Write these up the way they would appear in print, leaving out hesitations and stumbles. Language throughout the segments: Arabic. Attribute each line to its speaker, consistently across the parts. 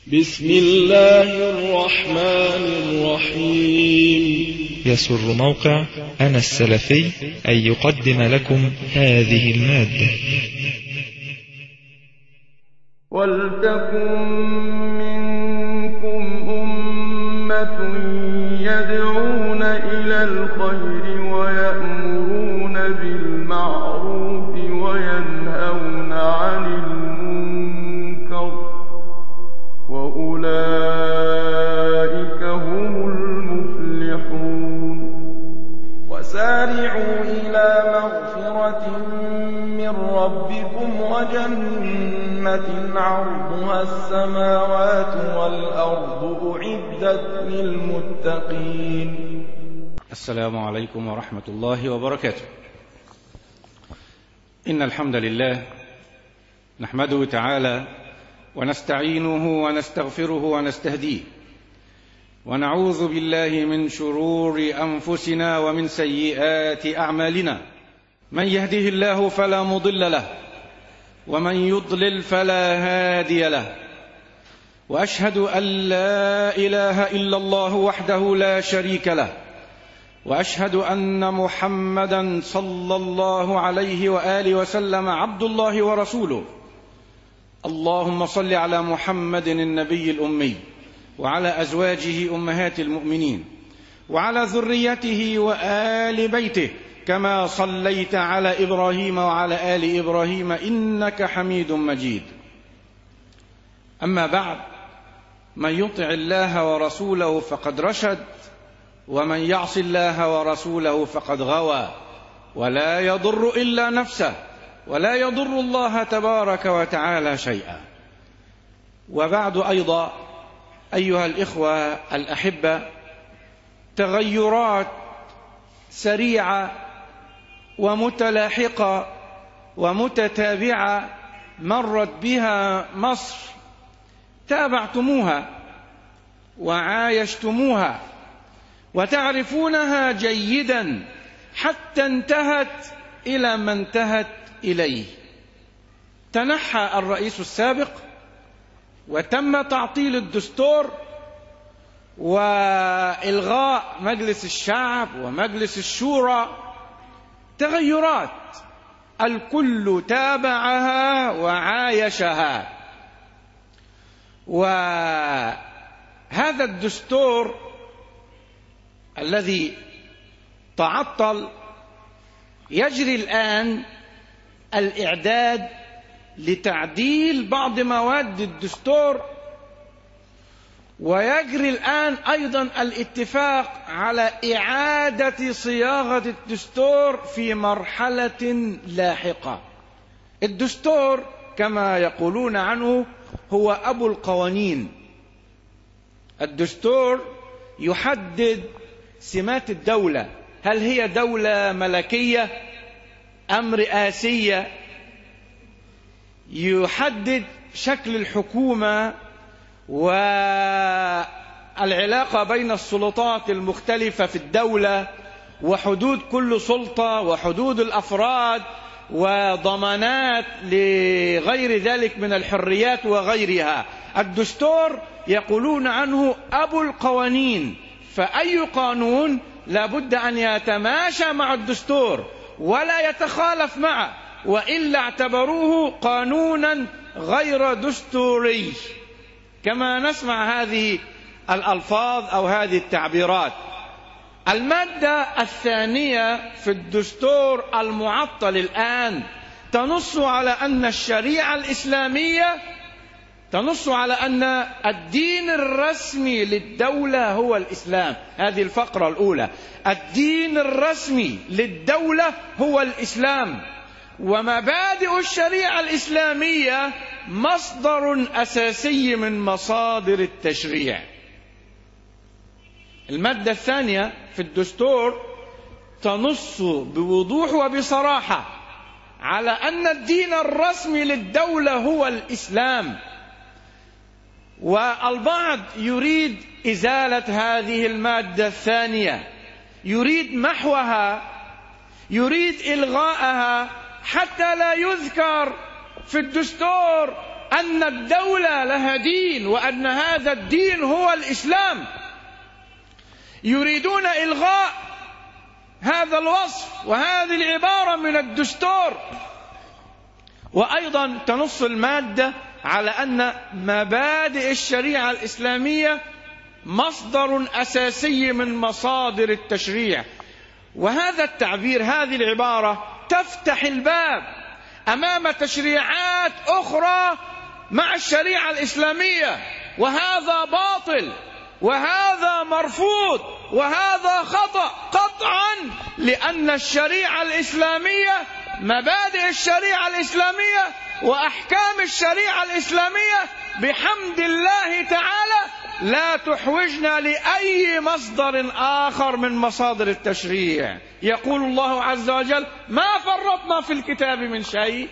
Speaker 1: بسم الله الرحمن الرحيم.
Speaker 2: يسر موقع أنا السلفي أن يقدم لكم هذه المادة.
Speaker 3: ولتكن منكم أمة يدعون إلى الخير ويأمرون بالمعروف وينهون عن المنكر وأولئك هم المفلحون. وسارعوا إلى مغفرة من ربكم وجنة عرضها السماوات والأرض أعدت للمتقين.
Speaker 4: السلام عليكم ورحمة الله وبركاته. إن الحمد لله نحمده تعالى ونستعينه ونستغفره ونستهديه، ونعوذ بالله من شرور أنفسنا ومن سيئات أعمالنا. من يهده الله فلا مضل له، ومن يضلل فلا هادي له. وأشهد أن لا إله إلا الله وحده لا شريك له، وأشهد أن محمدا صلى الله عليه وآله وسلم عبد الله ورسوله. اللهم صل على محمد النبي الأمي وعلى أزواجه أمهات المؤمنين وعلى ذريته وآل بيته كما صليت على إبراهيم وعلى آل إبراهيم إنك حميد مجيد. أما بعد، من يطع الله ورسوله فقد رشد، ومن يعص الله ورسوله فقد غوى، ولا يضر إلا نفسه، ولا يضر الله تبارك وتعالى شيئا. وبعد أيضا أيها الإخوة الأحبة، تغيرات سريعة ومتلاحقة ومتتابعة مرت بها مصر، تابعتموها وعايشتموها وتعرفونها جيدا حتى انتهت إلى ما انتهت إليه. تنحى الرئيس السابق وتم تعطيل الدستور وإلغاء مجلس الشعب ومجلس الشورى. تغيرات الكل تابعها وعايشها. وهذا الدستور الذي تعطل يجري الآن الإعداد لتعديل بعض مواد الدستور، ويجري الآن أيضا الاتفاق على إعادة صياغة الدستور في مرحلة لاحقة. الدستور كما يقولون عنه هو أبو القوانين. الدستور يحدد سمات الدولة، هل هي دولة ملكية أم رئاسية؟ يحدد شكل الحكومة والعلاقة بين السلطات المختلفة في الدولة، وحدود كل سلطة وحدود الأفراد وضمانات لغير ذلك من الحريات وغيرها. الدستور يقولون عنه أبو القوانين، فأي قانون لابد أن يتماشى مع الدستور ولا يتخالف معه، وإلا اعتبروه قانونا غير دستوري، كما نسمع هذه الألفاظ أو هذه التعبيرات. المادة الثانية في الدستور المعطل الآن تنص على أن الشريعة الإسلامية، تنص على أن الدين الرسمي للدولة هو الإسلام. هذه الفقرة الأولى، الدين الرسمي للدولة هو الإسلام، ومبادئ الشريعة الإسلامية مصدر أساسي من مصادر التشريع. المادة الثانية في الدستور تنص بوضوح وبصراحة على أن الدين الرسمي للدولة هو الإسلام، والبعض يريد إزالة هذه المادة الثانية، يريد محوها، يريد إلغاءها، حتى لا يذكر في الدستور
Speaker 5: أن الدولة لها دين وأن هذا الدين هو الإسلام. يريدون إلغاء هذا الوصف وهذه العبارة من الدستور. وأيضا تنص المادة على أن مبادئ الشريعة الإسلامية مصدر أساسي من مصادر التشريع. وهذا التعبير، هذه العبارة تفتح الباب أمام تشريعات أخرى مع الشريعة الإسلامية، وهذا باطل وهذا مرفوض وهذا خطأ قطعا، لأن الشريعة الإسلامية، مبادئ الشريعة الإسلامية وأحكام الشريعة الإسلامية بحمد الله تعالى لا تحوجنا لأي مصدر آخر من مصادر التشريع. يقول الله عز وجل: ما فرطنا في الكتاب من شيء.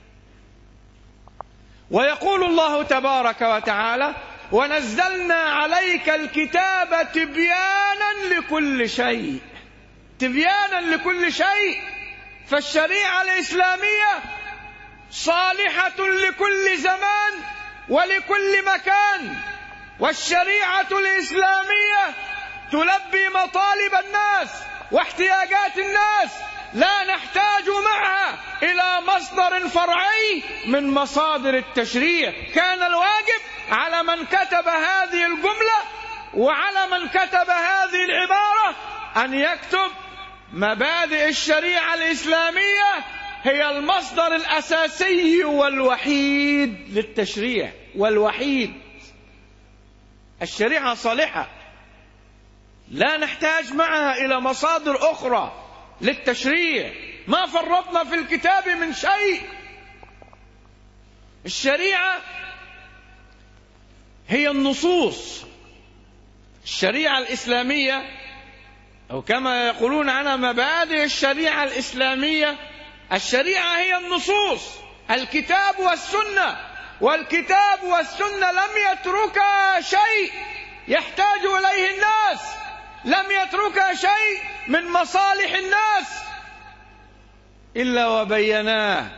Speaker 5: ويقول الله تبارك وتعالى: ونزلنا عليك الكتاب تبيانا لكل شيء. تبيانا لكل شيء. فالشريعة الإسلامية صالحة لكل زمان ولكل مكان، والشريعة الإسلامية تلبي مطالب الناس واحتياجات الناس، لا نحتاج معها إلى مصدر فرعي من مصادر التشريع. كان الواجب على من كتب هذه الجملة وعلى من كتب هذه العبارة أن يكتب: مبادئ الشريعة الإسلامية هي المصدر الأساسي والوحيد للتشريع، والوحيد. الشريعة صالحة، لا نحتاج معها إلى مصادر أخرى للتشريع. ما فرطنا في الكتاب من شيء. الشريعة هي النصوص. الشريعة الإسلامية، أو كما يقولون عنها مبادئ الشريعة الإسلامية، الشريعة هي النصوص، الكتاب والسنة. والكتاب والسنة لم يتركا شيء يحتاج إليه الناس، لم يتركا شيء من مصالح الناس إلا وبيناه.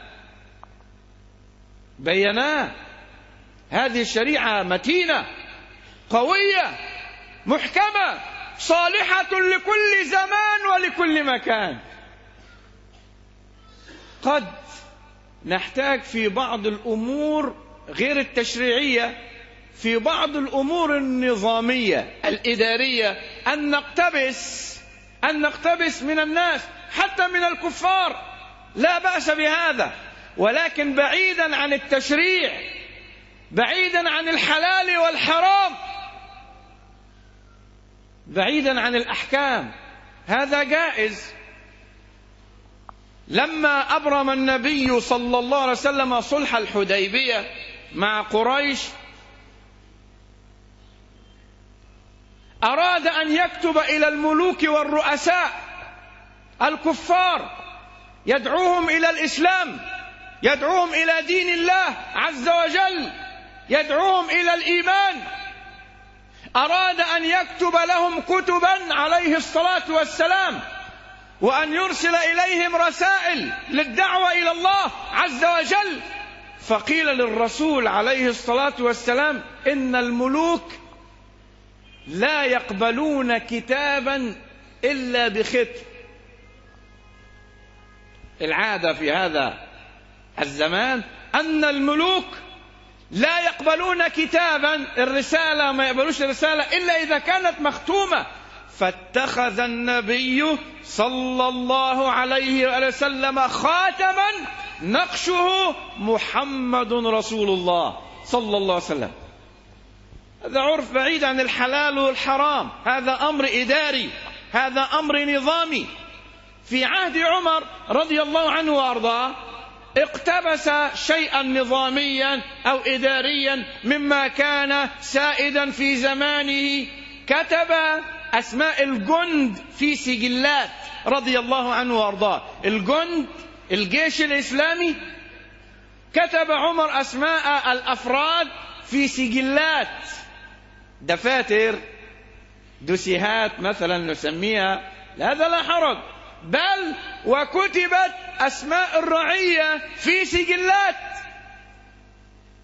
Speaker 5: بيناه. هذه الشريعة متينة قوية محكمة صالحة لكل زمان ولكل مكان. قد نحتاج في بعض الأمور غير التشريعية، في بعض الأمور النظامية الإدارية، أن نقتبس من الناس حتى من الكفار، لا بأس بهذا، ولكن بعيدا عن التشريع، بعيدا عن الحلال والحرام، بعيدا عن الأحكام. هذا جائز. لما أبرم النبي صلى الله عليه وسلم صلح الحديبية مع قريش، أراد أن يكتب إلى الملوك والرؤساء الكفار، يدعوهم إلى الإسلام، يدعوهم إلى دين الله عز وجل، يدعوهم إلى الإيمان. أراد أن يكتب لهم كتبا عليه الصلاة والسلام، وأن يرسل إليهم رسائل للدعوة إلى الله عز وجل. فقيل للرسول عليه الصلاة والسلام: إن الملوك لا يقبلون كتابا إلا بختم. العادة في هذا الزمان أن الملوك لا يقبلون كتابا، الرسالة ما يقبلوش الرسالة إلا إذا كانت مختومة. فاتخذ النبي صلى الله عليه وسلم خاتما نقشه محمد رسول الله صلى الله عليه وسلم. هذا عرف بعيد عن الحلال والحرام، هذا أمر إداري، هذا أمر نظامي. في عهد عمر رضي الله عنه وأرضاه اقتبس شيئا نظاميا أو إداريا مما كان سائدا في زمانه، كتب أسماء الجند في سجلات رضي الله عنه وأرضاه. الجند، الجيش الإسلامي، كتب عمر أسماء الأفراد في سجلات، دفاتر، دوسيهات مثلا نسميها، هذا لا حرج، بل وكتبت أسماء الرعية في سجلات.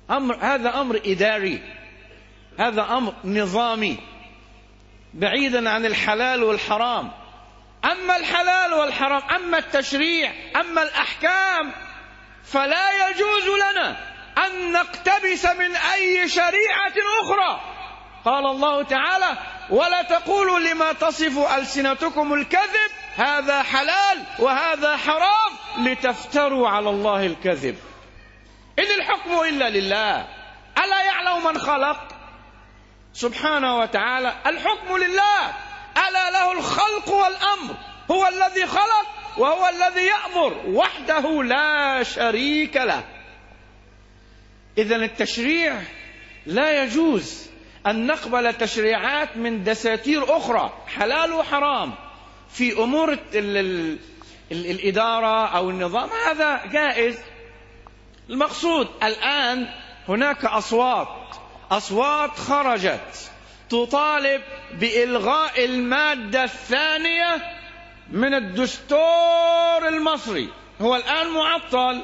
Speaker 5: هذا أمر إداري، هذا أمر نظامي بعيدا عن الحلال والحرام. أما الحلال والحرام، أما التشريع، أما الأحكام، فلا يجوز لنا أن نقتبس من أي شريعة أخرى. قال الله تعالى: ولا تقولوا لما تصف ألسنتكم الكذب هذا حلال وهذا حرام لتفتروا على الله الكذب. إن الحكم إلا لله، ألا يعلم من خلق سبحانه وتعالى؟ الحكم لله، ألا له الخلق والأمر، هو الذي خلق وهو الذي يأمر وحده لا شريك له. إذن التشريع لا يجوز أن نقبل تشريعات من دساتير أخرى حلال وحرام في أمور الإدارة أو النظام، هذا جائز. المقصود الآن هناك أصوات خرجت تطالب بإلغاء المادة الثانية من الدستور المصري. هو الآن معطل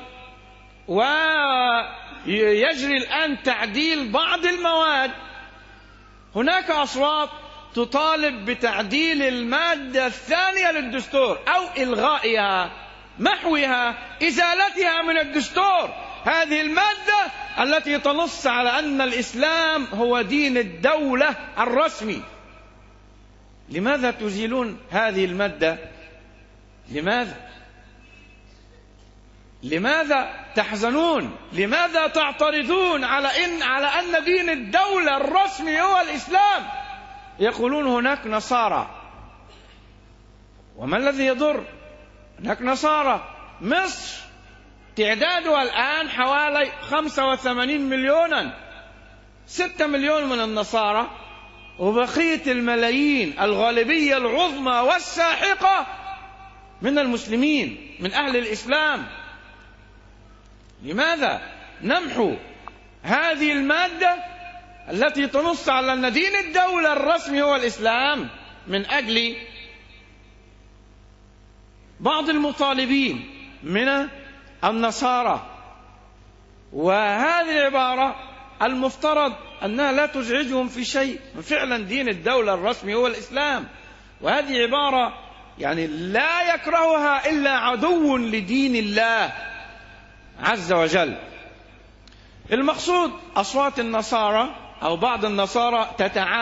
Speaker 5: ويجري الآن تعديل بعض المواد. هناك أصوات تطالب بتعديل المادة الثانية للدستور أو إلغائها، محوها، إزالتها من الدستور. هذه المادة التي تنص على أن الإسلام هو دين الدولة الرسمي. لماذا تزيلون هذه المادة؟ لماذا تحزنون؟ لماذا تعترضون على أن دين الدولة الرسمي هو الإسلام؟ يقولون هناك نصارى. وما الذي يضر؟ هناك نصارى. مصر تعدادها الآن حوالي 85 مليونا، 6 مليون من النصارى، وبقية الملايين الغالبية العظمى والساحقة من المسلمين، من أهل الإسلام. لماذا نمحو هذه المادة التي تنص على أن دين الدولة الرسمي هو الإسلام؟ من أجل بعض المطالبين من النصارى. وهذه العبارة المفترض أنها لا تزعجهم في شيء، فعلا دين الدولة الرسمي هو الإسلام. وهذه عبارة يعني لا يكرهها إلا عدو لدين الله عز وجل. المقصود أصوات النصارى أو بعض النصارى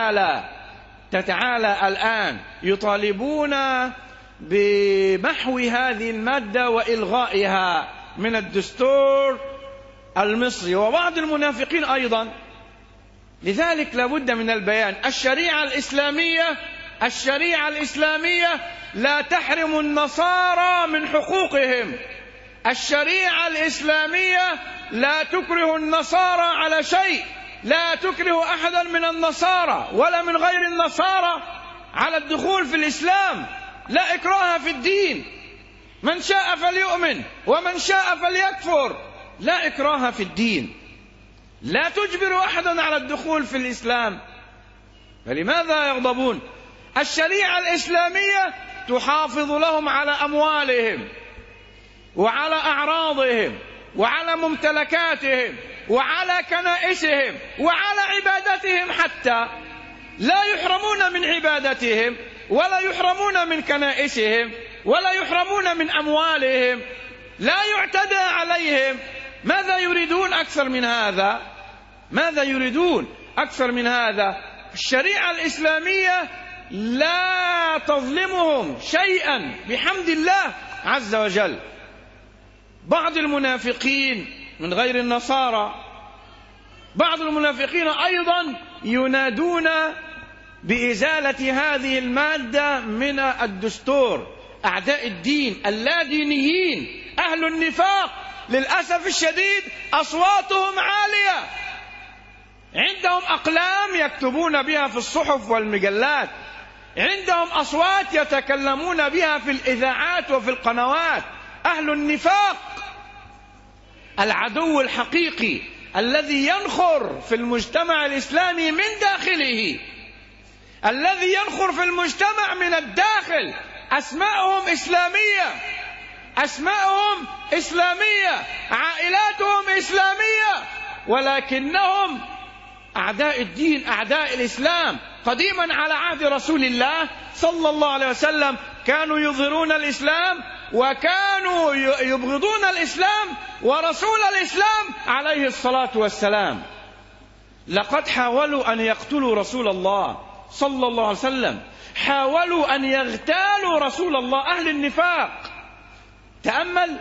Speaker 5: تتعالى الآن، يطالبون بمحو هذه المادة وإلغائها من الدستور المصري، وبعض المنافقين أيضا. لذلك لابد من البيان. الشريعة الإسلامية لا تحرم النصارى من حقوقهم. الشريعة الإسلامية لا تكره النصارى على شيء، لا تكره أحدا من النصارى ولا من غير النصارى على الدخول في الإسلام. لا إكراه في الدين، من شاء فليؤمن ومن شاء فليكفر، لا إكراه في الدين. لا تجبر أحدا على الدخول في الإسلام، فلماذا يغضبون؟ الشريعة الإسلامية تحافظ لهم على أموالهم وعلى أعراضهم وعلى ممتلكاتهم وعلى كنائسهم وعلى عبادتهم، حتى لا يحرمون من عبادتهم ولا يحرمون من كنائسهم ولا يحرمون من أموالهم، لا يعتدى عليهم. ماذا يريدون أكثر من هذا؟ ماذا يريدون أكثر من هذا؟ الشريعة الإسلامية لا تظلمهم شيئا بحمد الله عز وجل. بعض المنافقين من غير النصارى، بعض المنافقين أيضا ينادون بإزالة هذه المادة من الدستور. أعداء الدين اللادينيين أهل النفاق للأسف الشديد أصواتهم عالية، عندهم أقلام يكتبون بها في الصحف والمجلات، عندهم أصوات يتكلمون بها في الإذاعات وفي القنوات. أهل النفاق، العدو الحقيقي الذي ينخر في المجتمع الإسلامي من داخله، الذي ينخر في المجتمع من الداخل. أسماءهم إسلامية، عائلاتهم إسلامية، ولكنهم أعداء الدين، أعداء الإسلام. قديما على عهد رسول الله صلى الله عليه وسلم كانوا يظهرون الإسلام وكانوا يبغضون الإسلام ورسول الإسلام عليه الصلاة والسلام. لقد حاولوا أن يقتلوا رسول الله صلى الله عليه وسلم، حاولوا أن يغتالوا رسول الله، أهل النفاق. تأمل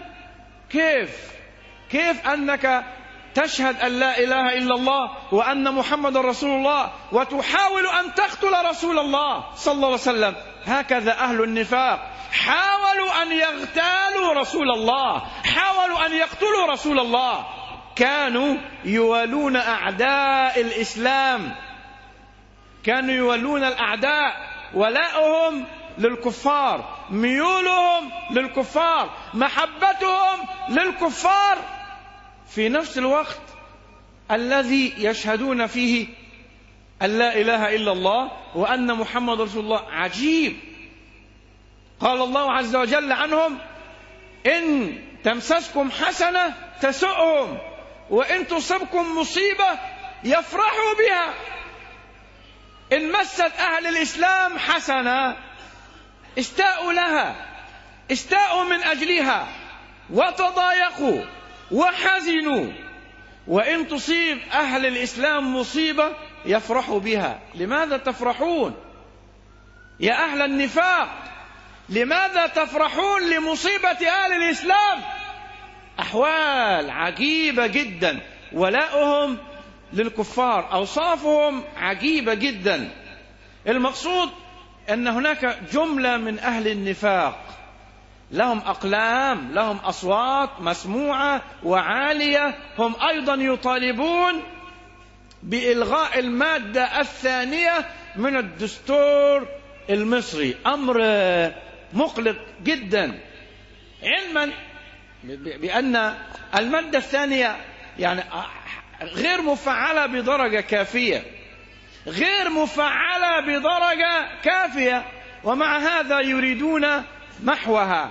Speaker 5: كيف أنك تشهد أن لا إله إلا الله وأن محمد رسول الله وتحاول أن تقتل رسول الله صلى الله عليه وسلم. هكذا أهل النفاق حاولوا أن يغتالوا رسول الله، حاولوا أن يقتلوا رسول الله. كانوا يولون أعداء الإسلام، كانوا يولون الأعداء، ولاؤهم للكفار، ميولهم للكفار، محبتهم للكفار، في نفس الوقت الذي يشهدون فيه أن لا إله إلا الله وأن محمد رسول الله. عجيب. قال الله عز وجل عنهم: إن تمسسكم حسنة تسؤهم وإن تصبكم مصيبة يفرحوا بها. إن مست أهل الإسلام حسنة استاءوا لها، استاءوا من أجلها وتضايقوا وحزنوا، وإن تصيب أهل الإسلام مصيبة يفرحوا بها. لماذا تفرحون يا أهل النفاق؟ لماذا تفرحون لمصيبة أهل الإسلام؟ أحوال عجيبة جدا، ولاؤهم للكفار، أوصافهم عجيبة جدا. المقصود أن هناك جملة من أهل النفاق لهم أقلام، لهم أصوات مسموعة وعالية، هم أيضا يطالبون بإلغاء المادة الثانية من الدستور المصري. أمر مقلق جدا، علما بأن المادة الثانية يعني غير مفعلة بدرجة كافية، غير مفعلة بدرجة كافية، ومع هذا يريدون محوها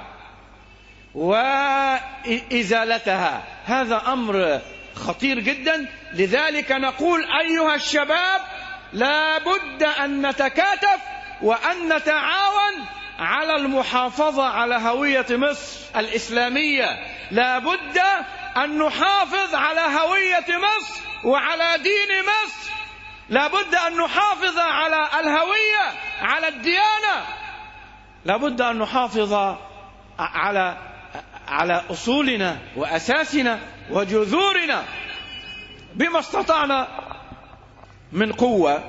Speaker 5: وإزالتها. هذا أمر خطير جدا. لذلك نقول أيها الشباب لا بد أن نتكاتف وأن نتعاون على المحافظة على هوية مصر الإسلامية. لا بد أن نحافظ على هوية مصر وعلى دين مصر. لا بد أن نحافظ على الهوية، على الديانة. لا بد أن نحافظ على أصولنا وأساسنا وجذورنا بما استطعنا من قوة.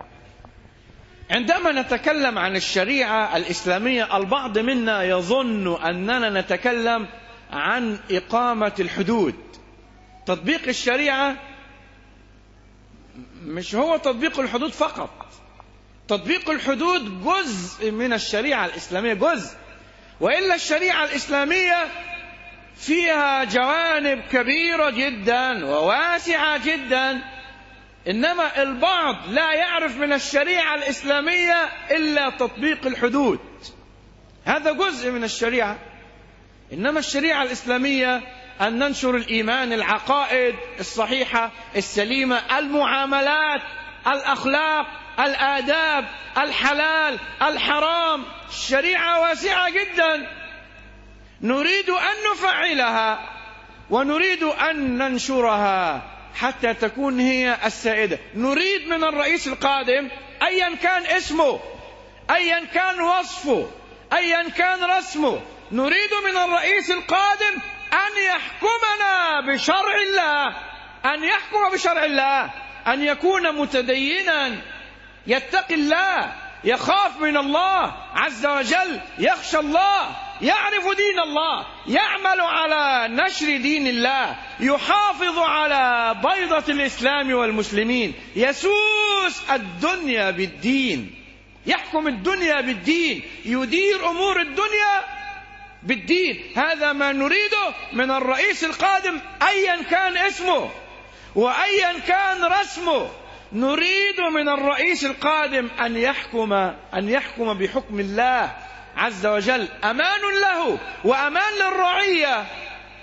Speaker 5: عندما نتكلم عن الشريعة الإسلامية البعض منا يظن أننا نتكلم عن إقامة الحدود. تطبيق الشريعة مش هو تطبيق الحدود فقط، تطبيق الحدود جزء من الشريعة الإسلامية، جزء. وإلا الشريعة الإسلامية فيها جوانب كبيرة جدا وواسعة جدا، إنما البعض لا يعرف من الشريعة الإسلامية إلا تطبيق الحدود، هذا جزء من الشريعة. إنما الشريعة الإسلامية أن ننشر الإيمان، العقائد الصحيحة السليمة، المعاملات، الأخلاق، الآداب، الحلال، الحرام. الشريعة واسعة جدا، نريد أن نفعلها ونريد أن ننشرها حتى تكون هي السائدة. نريد من الرئيس القادم أيا كان اسمه، أيا كان وصفه، أيا كان رسمه، نريد من الرئيس القادم أن يحكمنا بشرع الله، أن يحكم بشرع الله، أن يكون متدينا، يتقي الله، يخاف من الله عز وجل، يخشى الله، يعرف دين الله، يعمل على نشر دين الله، يحافظ على بيضة الإسلام والمسلمين، يسوس الدنيا بالدين، يحكم الدنيا بالدين، يدير أمور الدنيا بالدين. هذا ما نريده من الرئيس القادم أيا كان اسمه وأيا كان رسمه. نريد من الرئيس القادم أن يحكم بحكم الله عز وجل، أمان له وأمان للرعية.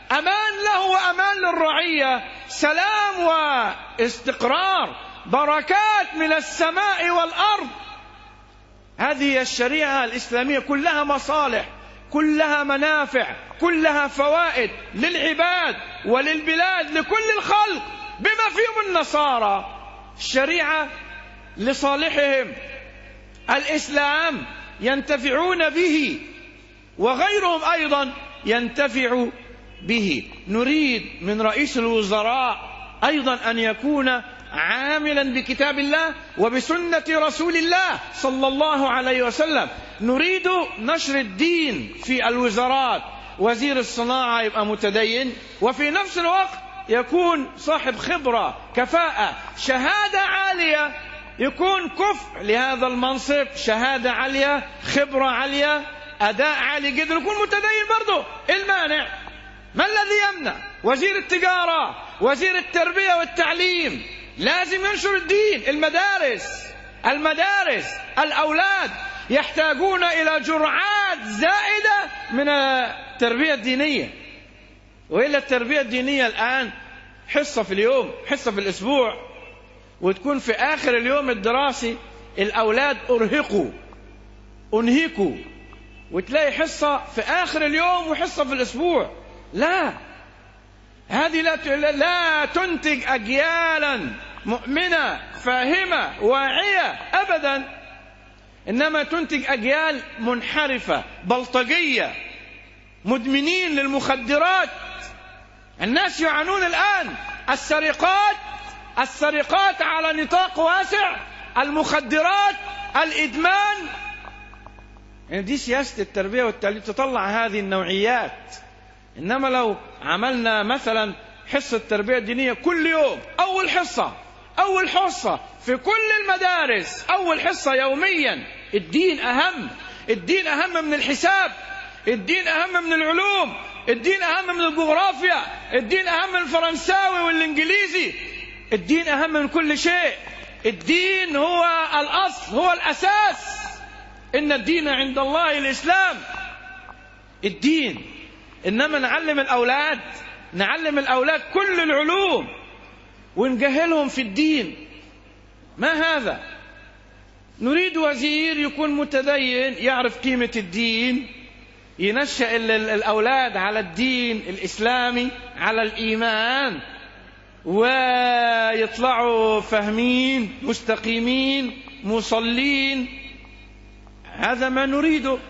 Speaker 5: أمان له وأمان للرعية، سلام واستقرار، بركات من السماء والأرض. هذه الشريعة الإسلامية كلها مصالح، كلها منافع، كلها فوائد للعباد وللبلاد، لكل الخلق بما فيهم النصارى. الشريعة لصالحهم، الإسلام ينتفعون به وغيرهم أيضا ينتفع به. نريد من رئيس الوزراء أيضا أن يكون عاملا بكتاب الله وبسنة رسول الله صلى الله عليه وسلم. نريد نشر الدين في الوزارات، وزير الصناعة يبقى متدين وفي نفس الوقت يكون صاحب خبرة، كفاءة، شهادة عالية، يكون كفء لهذا المنصب، شهادة عالية، خبرة عالية، أداء عالي جدا، يكون متدين برضه. المانع؟ ما الذي يمنع؟ وزير التجارة، وزير التربية والتعليم لازم ينشر الدين. المدارس الأولاد يحتاجون إلى جرعات زائدة من التربية الدينية، وإلا التربية الدينية الآن حصة في اليوم، حصة في الأسبوع، وتكون في آخر اليوم الدراسي الأولاد أنهكوا، وتلاقي حصة في آخر اليوم وحصة في الأسبوع. لا، هذه لا تنتج أجيالا مؤمنة فاهمة واعية أبدا، إنما تنتج أجيال منحرفة بلطجية مدمنين للمخدرات. الناس يعانون الآن، السرقات على نطاق واسع، المخدرات، الإدمان. يعني دي سياسة التربية والتعليم تطلع هذه النوعيات. إنما لو عملنا مثلا حصة تربية دينية كل يوم، أول حصة في كل المدارس، أول حصة يوميا، الدين أهم من الحساب، الدين أهم من العلوم، الدين أهم من الجغرافيا، الدين أهم من الفرنساوي والإنجليزي، الدين أهم من كل شيء. الدين هو الأصل، هو الأساس. إن الدين عند الله الإسلام، الدين. إنما نعلم الأولاد كل العلوم ونجهلهم في الدين، ما هذا؟ نريد وزير يكون متدين، يعرف قيمة الدين، ينشأ الأولاد على الدين الإسلامي، على الإيمان، ويطلعوا فاهمين، مستقيمين، مصلين. هذا ما نريده،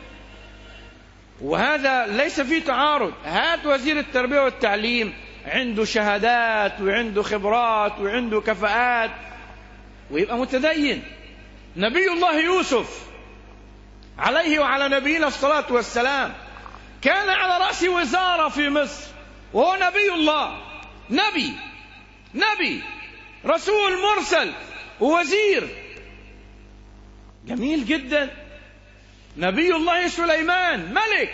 Speaker 5: وهذا ليس فيه تعارض. هات وزير التربية والتعليم عنده شهادات وعنده خبرات وعنده كفاءات ويبقى متدين. نبي الله يوسف عليه وعلى نبينا الصلاة والسلام كان على رأس وزارة في مصر، وهو نبي الله، نبي رسول مرسل ووزير. جميل جدا. نبي الله سليمان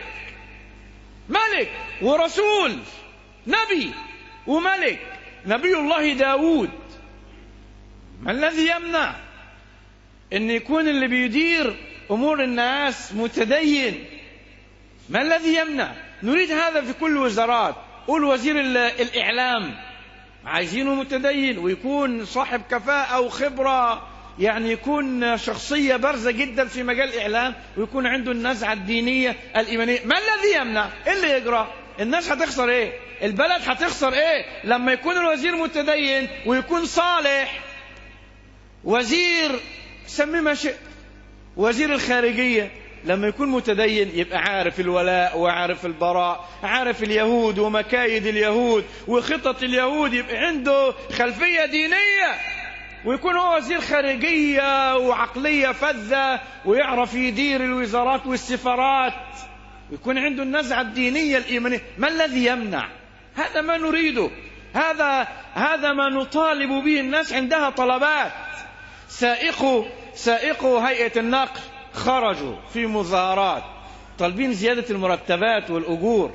Speaker 5: ملك ورسول، نبي وملك. نبي الله داود، ما الذي يمنع أن يكون اللي بيدير أمور الناس متدين؟ ما الذي يمنع؟ نريد هذا في كل وزارات. قول وزير الإعلام عايزينه متدين ويكون صاحب كفاءة وخبرة، يعني يكون شخصية بارزة جدا في مجال الإعلام، ويكون عنده النزعة الدينية الإيمانية. ما الذي يمنع؟ إيه اللي يجرى؟ الناس هتخسر إيه؟ البلد هتخسر إيه لما يكون الوزير متدين ويكون صالح؟ وزير سميه ما شئت، وزير الخارجية لما يكون متدين يبقى عارف الولاء وعارف البراء، عارف اليهود ومكايد اليهود وخطط اليهود، يبقى عنده خلفية دينية، ويكون هو وزير خارجية وعقلية فذة ويعرف يدير الوزارات والسفارات، ويكون عنده النزعة الدينية الإيمانية. ما الذي يمنع؟ هذا ما نريده، هذا ما نطالب به. الناس عندها طلبات. سائقو هيئة النقل خرجوا في مظاهرات طالبين زيادة المرتبات والأجور،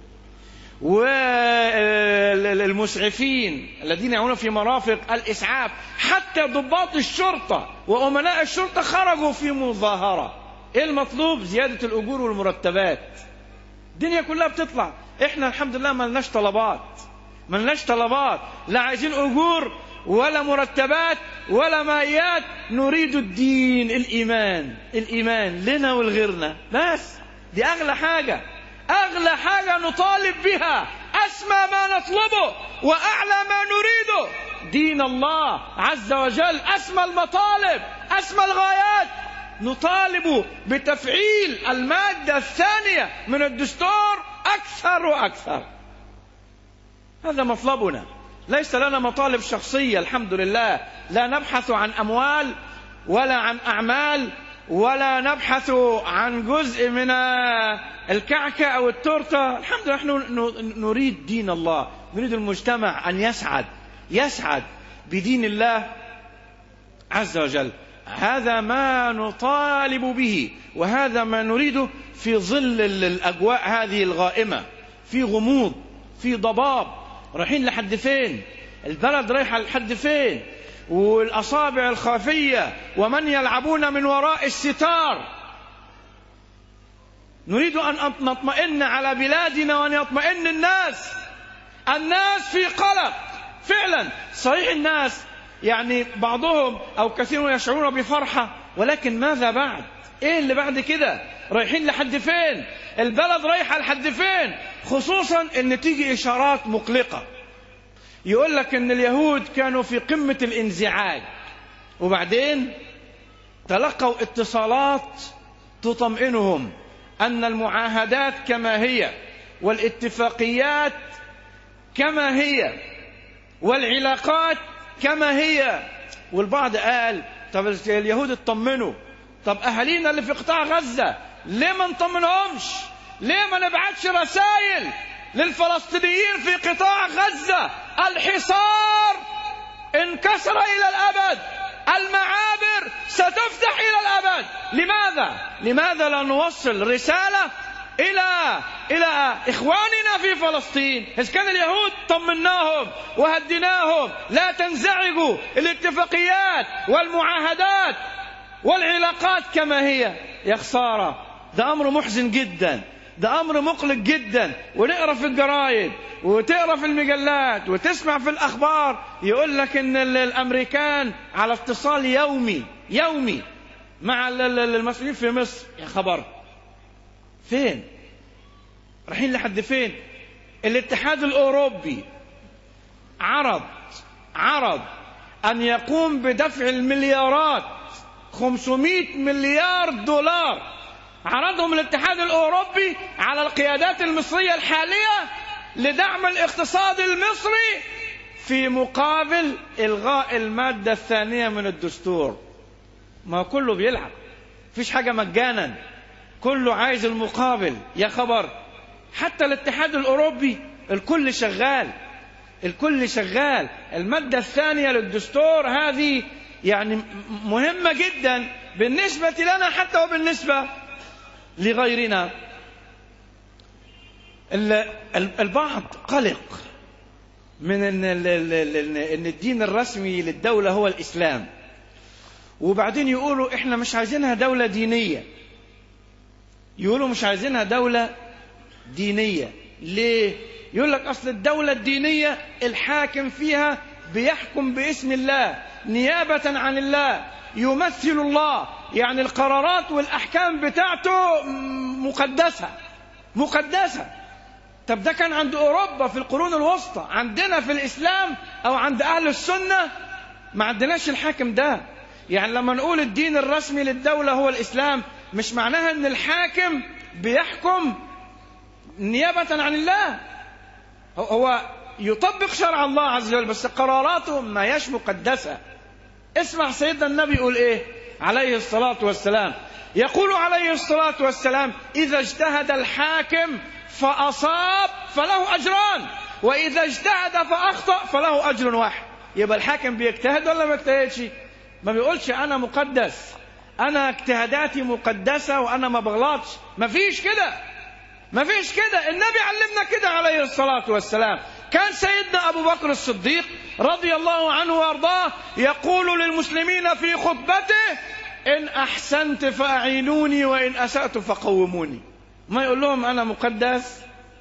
Speaker 5: والمسعفين الذين يعملون في مرافق الإسعاف، حتى ضباط الشرطة وأمناء الشرطة خرجوا في مظاهرة. إيه المطلوب؟ زيادة الأجور والمرتبات. الدنيا كلها بتطلع. احنا الحمد لله ما لناش طلبات، لا عايزين أجور ولا مرتبات ولا مائيات، نريد الدين، الإيمان لنا ولغيرنا بس. دي أغلى حاجة نطالب بها، أسمى ما نطلبه وأعلى ما نريده دين الله عز وجل، أسمى المطالب، أسمى الغايات. نطالب بتفعيل المادة الثانية من الدستور أكثر وأكثر. هذا مطلبنا، ليس لنا مطالب شخصية الحمد لله. لا نبحث عن أموال ولا عن أعمال، ولا نبحث عن جزء من الكعكة أو التورتة. الحمد لله نحن نريد دين الله، نريد المجتمع أن يسعد بدين الله عز وجل. هذا ما نطالب به، وهذا ما نريده في ظل الأجواء هذه الغائمة، في غموض، في ضباب. رايحين لحد فين؟ البلد رايحة لحد فين؟ والأصابع الخافية ومن يلعبون من وراء الستار. نريد أن نطمئن على بلادنا وأن يطمئن الناس في قلق فعلا. صحيح الناس يعني بعضهم أو كثيرون يشعرون بفرحة، ولكن ماذا بعد؟ إيه اللي بعد كده؟ رايحين لحد فين؟ البلد رايحة لحد فين؟ خصوصا أن تيجي إشارات مقلقة، يقول لك أن اليهود كانوا في قمة الانزعاج، وبعدين تلقوا اتصالات تطمئنهم أن المعاهدات كما هي، والاتفاقيات كما هي، والعلاقات كما هي. والبعض قال طب اليهود اطمنوا، طب أهالينا اللي في قطاع غزة ليه ما نطمنهمش؟ ليه ما نبعتش رسائل للفلسطينيين في قطاع غزة؟ الحصار انكسر إلى الأبد، المعابر ستفتح إلى الأبد. لماذا لا نوصل رسالة إلى إخواننا في فلسطين؟ إذا كان اليهود طمناهم وهدناهم، لا تنزعجوا، الاتفاقيات والمعاهدات والعلاقات كما هي. يا خسارة، ده أمر محزن جدا، ده أمر مقلق جدا. ونقرأ في الجرايد وتقرأ في المجلات وتسمع في الأخبار يقول لك إن الأمريكان على اتصال يومي مع المسؤولين في مصر. يا خبر، فين؟ رايحين لحد فين؟ الاتحاد الأوروبي عرض أن يقوم بدفع المليارات، 500 مليار دولار عرضهم الاتحاد الأوروبي على القيادات المصرية الحالية لدعم الاقتصاد المصري في مقابل إلغاء المادة الثانية من الدستور. ما كله بيلعب، فيش حاجة مجانا، كله عايز المقابل. يا خبر، حتى الاتحاد الأوروبي الكل شغال. المادة الثانية للدستور هذه يعني مهمة جدا بالنسبة لنا حتى وبالنسبة لغيرنا. البعض قلق من ان الدين الرسمي للدولة هو الإسلام، وبعدين يقولوا احنا مش عايزينها دولة دينية. ليه؟ يقول لك اصل الدولة الدينية الحاكم فيها بيحكم باسم الله نيابة عن الله، يمثل الله، يعني القرارات والأحكام بتاعته مقدسة. طب ده كان عند أوروبا في القرون الوسطى، عندنا في الإسلام أو عند أهل السنة ما عندناش الحاكم ده. يعني لما نقول الدين الرسمي للدولة هو الإسلام، مش معناها أن الحاكم بيحكم نيابة عن الله، هو يطبق شرع الله عز وجل بس قراراته ما يش مقدسة. اسمع سيدنا النبي يقول ايه عليه الصلاة والسلام، يقول عليه الصلاة والسلام: إذا اجتهد الحاكم فأصاب فله أجران، وإذا اجتهد فأخطأ فله أجر واحد. يبقى الحاكم بيجتهد ولا ما بيجتهدش؟ ما بيقولش أنا مقدس، أنا اجتهاداتي مقدسة وأنا ما بغلطش. ما فيش كده. النبي علمنا كده عليه الصلاة والسلام. كان سيدنا أبو بكر الصديق رضي الله عنه وارضاه يقول للمسلمين في خطبته: إن أحسنت فأعينوني وإن أسأت فقوموني. ما يقول لهم أنا مقدس،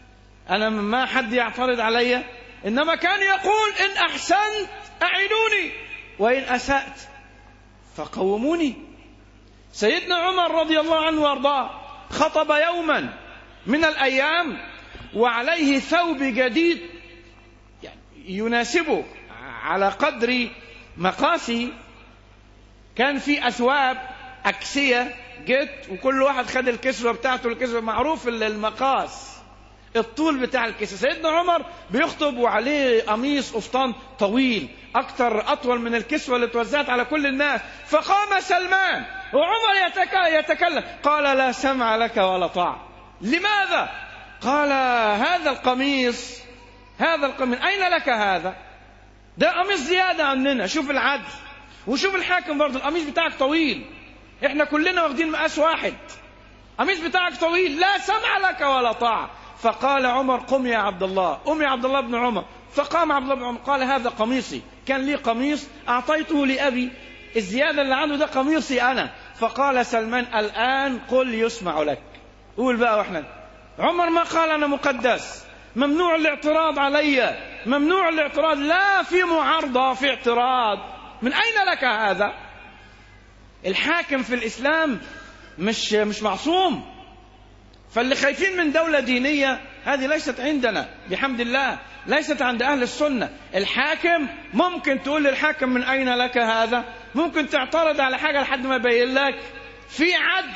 Speaker 5: أنا ما حد يعترض علي، إنما كان يقول إن أحسنت أعينوني وإن أسأت فقوموني. سيدنا عمر رضي الله عنه وارضاه خطب يوما من الأيام وعليه ثوب جديد يعني يناسبه على قدر مقاسه. كان في أثواب أكسية جت وكل واحد خد الكسوة بتاعته، الكسوة معروف المقاس الطول بتاع الكسوة. سيدنا عمر بيخطب وعليه قميص قفطان طويل أطول من الكسوة اللي توزعت على كل الناس. فقام سلمان وعمر يتكلم، قال لا سمع لك ولا طاعة. لماذا؟ قال هذا القميص أين لك هذا؟ ده قميص زيادة عننا، شوف العدل وشوف الحاكم برضه، القميص بتاعك طويل، احنا كلنا واخدين مقاس واحد، قميص بتاعك طويل، لا سمع لك ولا طاعة. فقال عمر قم يا عبد الله، قم يا عبد الله بن عمر. فقام عبد الله بن عمر قال هذا قميصي، كان لي قميص أعطيته لأبي، الزيادة اللي عنده ده قميصي أنا. فقال سلمان الآن قل يسمع لك، قول بقى. واحنا عمر ما قال أنا مقدس، ممنوع الاعتراض علي، ممنوع الاعتراض، لا في معارضة في اعتراض. من أين لك هذا؟ الحاكم في الإسلام مش معصوم. فاللي خايفين من دولة دينية هذه ليست عندنا بحمد الله، ليست عند أهل السنة. الحاكم ممكن تقول للحاكم من أين لك هذا، ممكن تعترض على حاجة لحد ما يبين لك في عدل.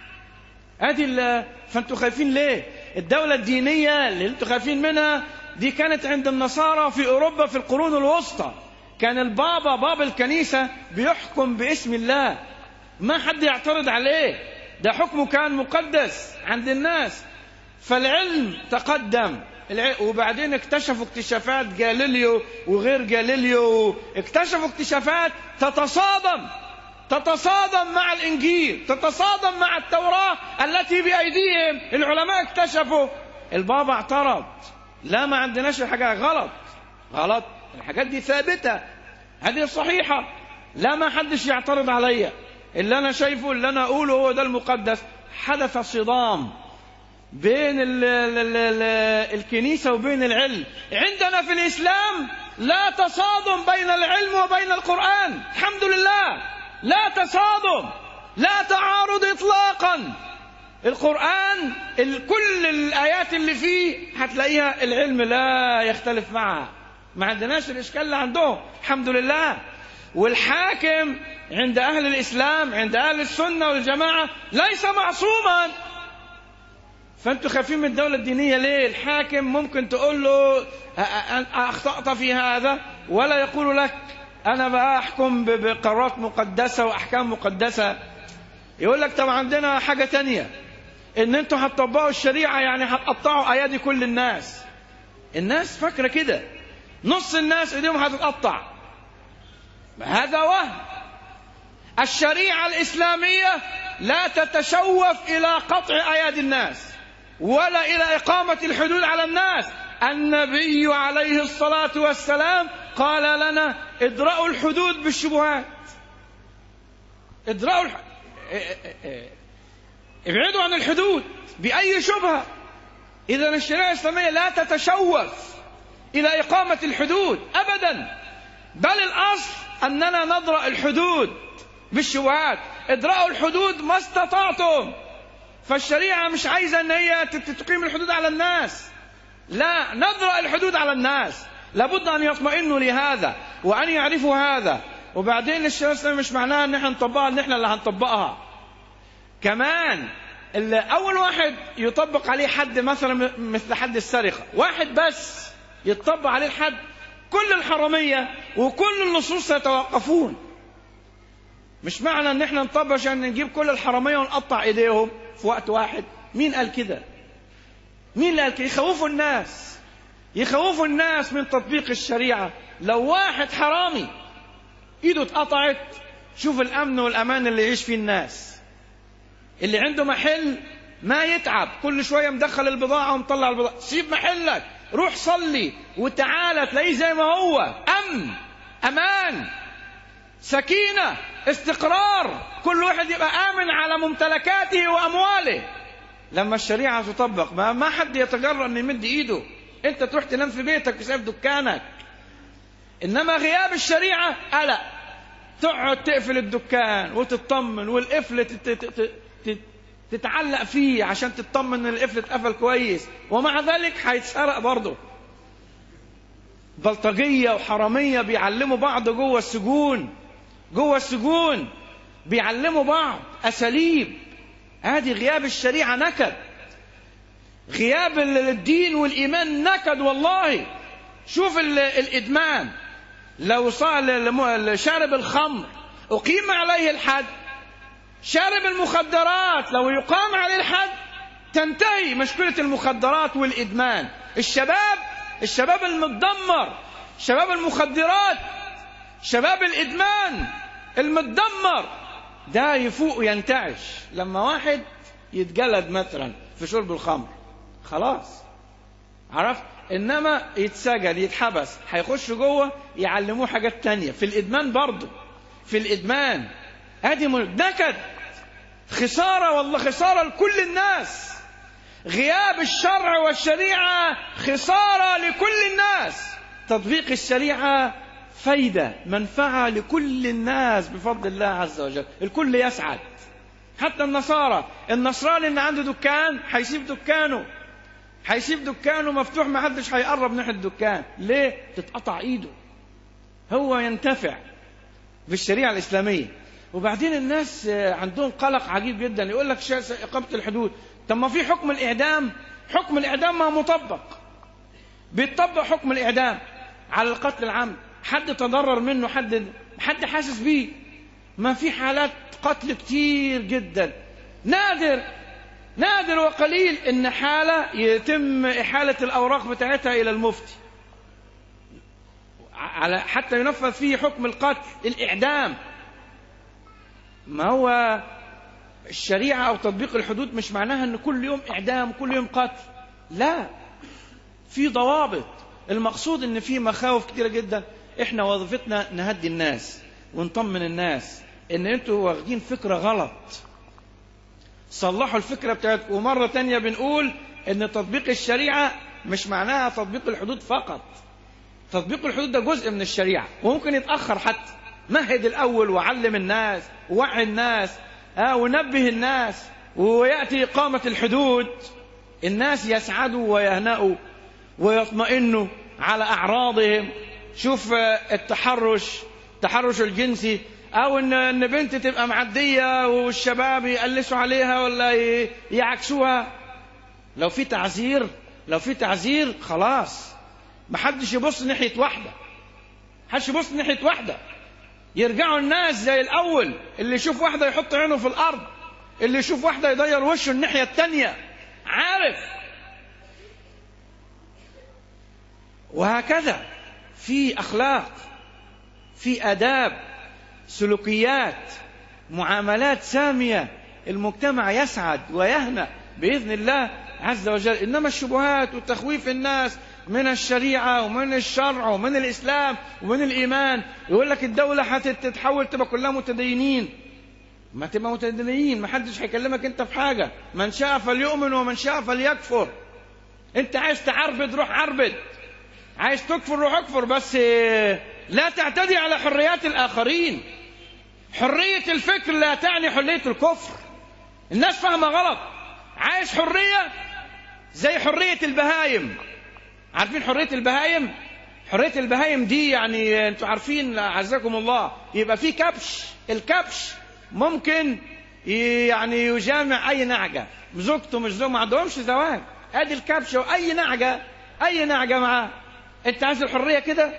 Speaker 5: هذه فأنتوا خايفين ليه؟ الدولة الدينية اللي انتوا خايفين منها دي كانت عند النصارى في أوروبا في القرون الوسطى. كان باب الكنيسة بيحكم باسم الله، ما حد يعترض عليه، ده حكمه كان مقدس عند الناس. فالعلم تقدم، وبعدين اكتشفوا اكتشافات جاليليو وغير جاليليو، اكتشفوا اكتشافات تتصادم مع الإنجيل، تتصادم مع التوراة التي بأيديهم. العلماء اكتشفوا، البابا اعترض، لا ما عندناش الحاجة، غلط، الحاجات دي ثابتة، هذه الصحيحة، لا ما حدش يعترض عليا، اللي أنا شايفه اللي أنا أقوله هو ده المقدس. حدث صدام بين الكنيسة وبين العلم. عندنا في الإسلام لا تصادم بين العلم وبين القرآن، الحمد لله، لا تصادم، لا تعارض إطلاقا. القرآن كل الآيات اللي فيه هتلاقيها العلم لا يختلف معها، ما عندناش الإشكال اللي عندهم، الحمد لله. والحاكم عند أهل الإسلام، عند أهل السنة والجماعة، ليس معصوما. فأنتوا خايفين من الدولة الدينية ليه؟ الحاكم ممكن تقول له أخطأت في هذا، ولا يقول لك أنا بقى أحكم بقرارات مقدسة وأحكام مقدسة. يقول لك طب عندنا حاجة تانية، إن أنتوا هتطبقوا الشريعة يعني هتقطعوا أيادي كل الناس. الناس فاكرة كده، نص الناس إيديهم هتتقطع، هذا وهم. الشريعة الإسلامية لا تتشوف إلى قطع أيادي الناس ولا إلى إقامة الحدود على الناس. النبي عليه الصلاة والسلام قال لنا ادرأوا الحدود بالشبهات، ابعدوا عن الحدود بأي شبهة. إذا الشريعة الإسلامية لا تتشوف إلى إقامة الحدود أبدا، بل الأصل أننا نضرأ الحدود بالشبهات. ادرأوا الحدود ما استطعتم. فالشريعة مش عايزة أن هي تقيم الحدود على الناس، لا، نضرأ الحدود على الناس. لابد أن يطمئنوا لهذا وأن يعرفوا هذا. وبعدين الشريعة الإسلامية مش معناها أن احنا نطبقها، أن احنا اللي هنطبقها. كمان أول واحد يطبق عليه حد مثلا مثل حد السرقة، واحد بس يطبق عليه الحد، كل الحرامية وكل اللصوص يتوقفون. مش معنى ان احنا نطبق عشان نجيب كل الحرامية ونقطع ايديهم في وقت واحد. مين قال كده؟ مين اللي قال كده؟ يخوفوا الناس من تطبيق الشريعة. لو واحد حرامي ايده اتقطعت، شوف الامن والامان اللي يعيش فيه الناس. اللي عنده محل ما يتعب، كل شوية مدخل البضاعة ومطلع البضاعة. سيب محلك، روح صلي وتعالى تلاقيه زي ما هو، امن، امان، سكينة، استقرار، كل واحد يبقى آمن على ممتلكاته وأمواله. لما الشريعة تطبق ما حد يتجرأ أن يمد إيده. أنت تروح تنام في بيتك وسايب دكانك. إنما غياب الشريعة قلق، تقعد تقفل الدكان وتطمن، والقفل تتعلق فيه عشان تطمن ان القفل اتقفل كويس، ومع ذلك هيتسرق برضه. بلطجية وحرامية بيعلموا بعض جوه السجون بيعلموا بعض أساليب. هذه غياب الشريعة نكد، غياب الدين والإيمان نكد والله. شوف الإدمان، لو صار شارب الخمر أقيم عليه الحد، شارب المخدرات لو يقام عليه الحد تنتهي مشكلة المخدرات والإدمان. الشباب المتدمر، شباب المخدرات، شباب الإدمان المتدمر، ده يفوق ينتعش لما واحد يتجلد مثلا في شرب الخمر، خلاص عرفت. إنما يتسجن يتحبس، هيخش جوه يعلموه حاجات تانية في الإدمان برضه، في الإدمان. هذه نكد، خسارة والله، خسارة لكل الناس. غياب الشرع والشريعة خسارة لكل الناس. تطبيق الشريعة فايدة، منفعة لكل الناس بفضل الله عز وجل. الكل يسعد، حتى النصراني اللي عنده دكان هيسيب دكانه مفتوح، ما حدش هيقرب ناحية الدكان. ليه؟ تتقطع ايده، هو ينتفع بالشريعة الإسلامية. وبعدين الناس عندهم قلق عجيب جدا، يقول لك إقامة الحدود. طب ما في حكم الإعدام ما مطبق، بيتطبق حكم الإعدام على القتل العام. حد تضرر منه، حد حاسس بيه؟ ما في حالات قتل كتير جدا، نادر وقليل إن حالة يتم إحالة الأوراق بتاعتها إلى المفتي حتى ينفذ فيه حكم القتل الإعدام. ما هو الشريعة أو تطبيق الحدود مش معناها أن كل يوم إعدام كل يوم قتل، لا، في ضوابط. المقصود أن في مخاوف كتيرة جدا. إحنا وظيفتنا نهدي الناس ونطمن الناس أن أنتوا واخدين فكرة غلط، صلحوا الفكرة بتاعتكم. ومرة تانية بنقول أن تطبيق الشريعة مش معناها تطبيق الحدود فقط. تطبيق الحدود ده جزء من الشريعة وممكن يتأخر حتى. مهد الأول وعلم الناس ووعي الناس ونبه الناس، ويأتي إقامة الحدود الناس يسعدوا ويهنأوا ويطمئنوا على أعراضهم. شوف التحرش الجنسي، أو إن بنت تبقى معدية والشباب يقلسوا عليها ولا يعكسوها. لو في تعزير خلاص، محدش يبص ناحية واحدة، يرجعوا الناس زي الأول. اللي يشوف واحدة يحط عينه في الأرض، اللي يشوف واحدة يدير وشه الناحية التانية، عارف. وهكذا في أخلاق، في آداب، سلوكيات، معاملات سامية، المجتمع يسعد ويهنأ بإذن الله عز وجل. إنما الشبهات وتخويف الناس من الشريعة ومن الشرع ومن الإسلام ومن الإيمان، يقول لك الدولة هتتحول تبقى كلها متدينين. ما تبقى متدينين، ما حدش هيكلمك انت في حاجة. من شاء فليؤمن ومن شاء فليكفر. انت عايز تعربد روح عربد، عايز تكفر روح اكفر، بس لا تعتدي على حريات الآخرين. حرية الفكر لا تعني حرية الكفر. الناس فاهمة غلط. عايز حرية زي حرية البهايم. عارفين حرية البهايم؟ حرية البهايم دي يعني انتوا عارفين عزكم الله، يبقى في كبش. الكبش ممكن يعني يجامع أي نعجة، زوجته مش زوج، ما عندهمش زواج، ادي الكبش. وأي نعجة معاه. انت عايز الحرية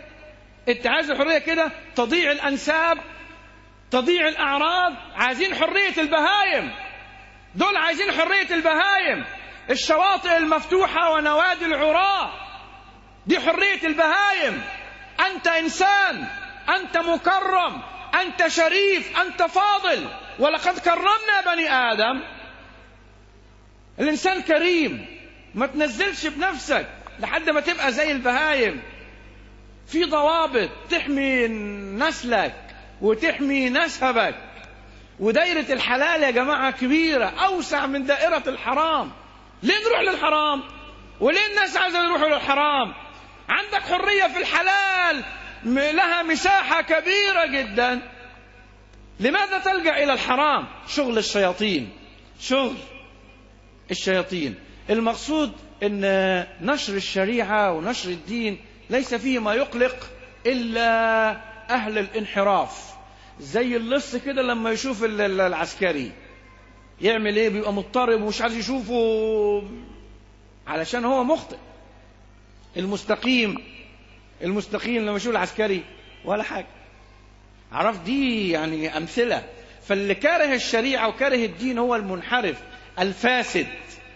Speaker 5: كده؟ تضيع الأنساب، تضيع الأعراض. عايزين حرية البهايم، دول عايزين حرية البهايم. الشواطئ المفتوحة ونوادي العراة، دي حرية البهايم. أنت إنسان، أنت مكرم، أنت شريف، أنت فاضل، ولقد كرمنا بني آدم. الإنسان كريم، ما تنزلش بنفسك لحد ما تبقى زي البهايم. في ضوابط تحمي نسلك وتحمي نسبك. ودائرة الحلال يا جماعة كبيرة، أوسع من دائرة الحرام. ليه نروح للحرام؟ وليه الناس عايزة يروحوا للحرام؟ عندك حرية في الحلال لها مساحة كبيرة جدا، لماذا تلجأ إلى الحرام؟ شغل الشياطين، شغل الشياطين. المقصود أن نشر الشريعة ونشر الدين ليس فيه ما يقلق إلا أهل الانحراف، زي اللص كده لما يشوف العسكري يعمل إيه؟ بيبقى مضطرب ومش عايز يشوفه علشان هو مخطئ. المستقيم لما يشوف العسكري ولا حاجة. عرف دي يعني أمثلة. فاللي كاره الشريعة وكاره الدين هو المنحرف الفاسد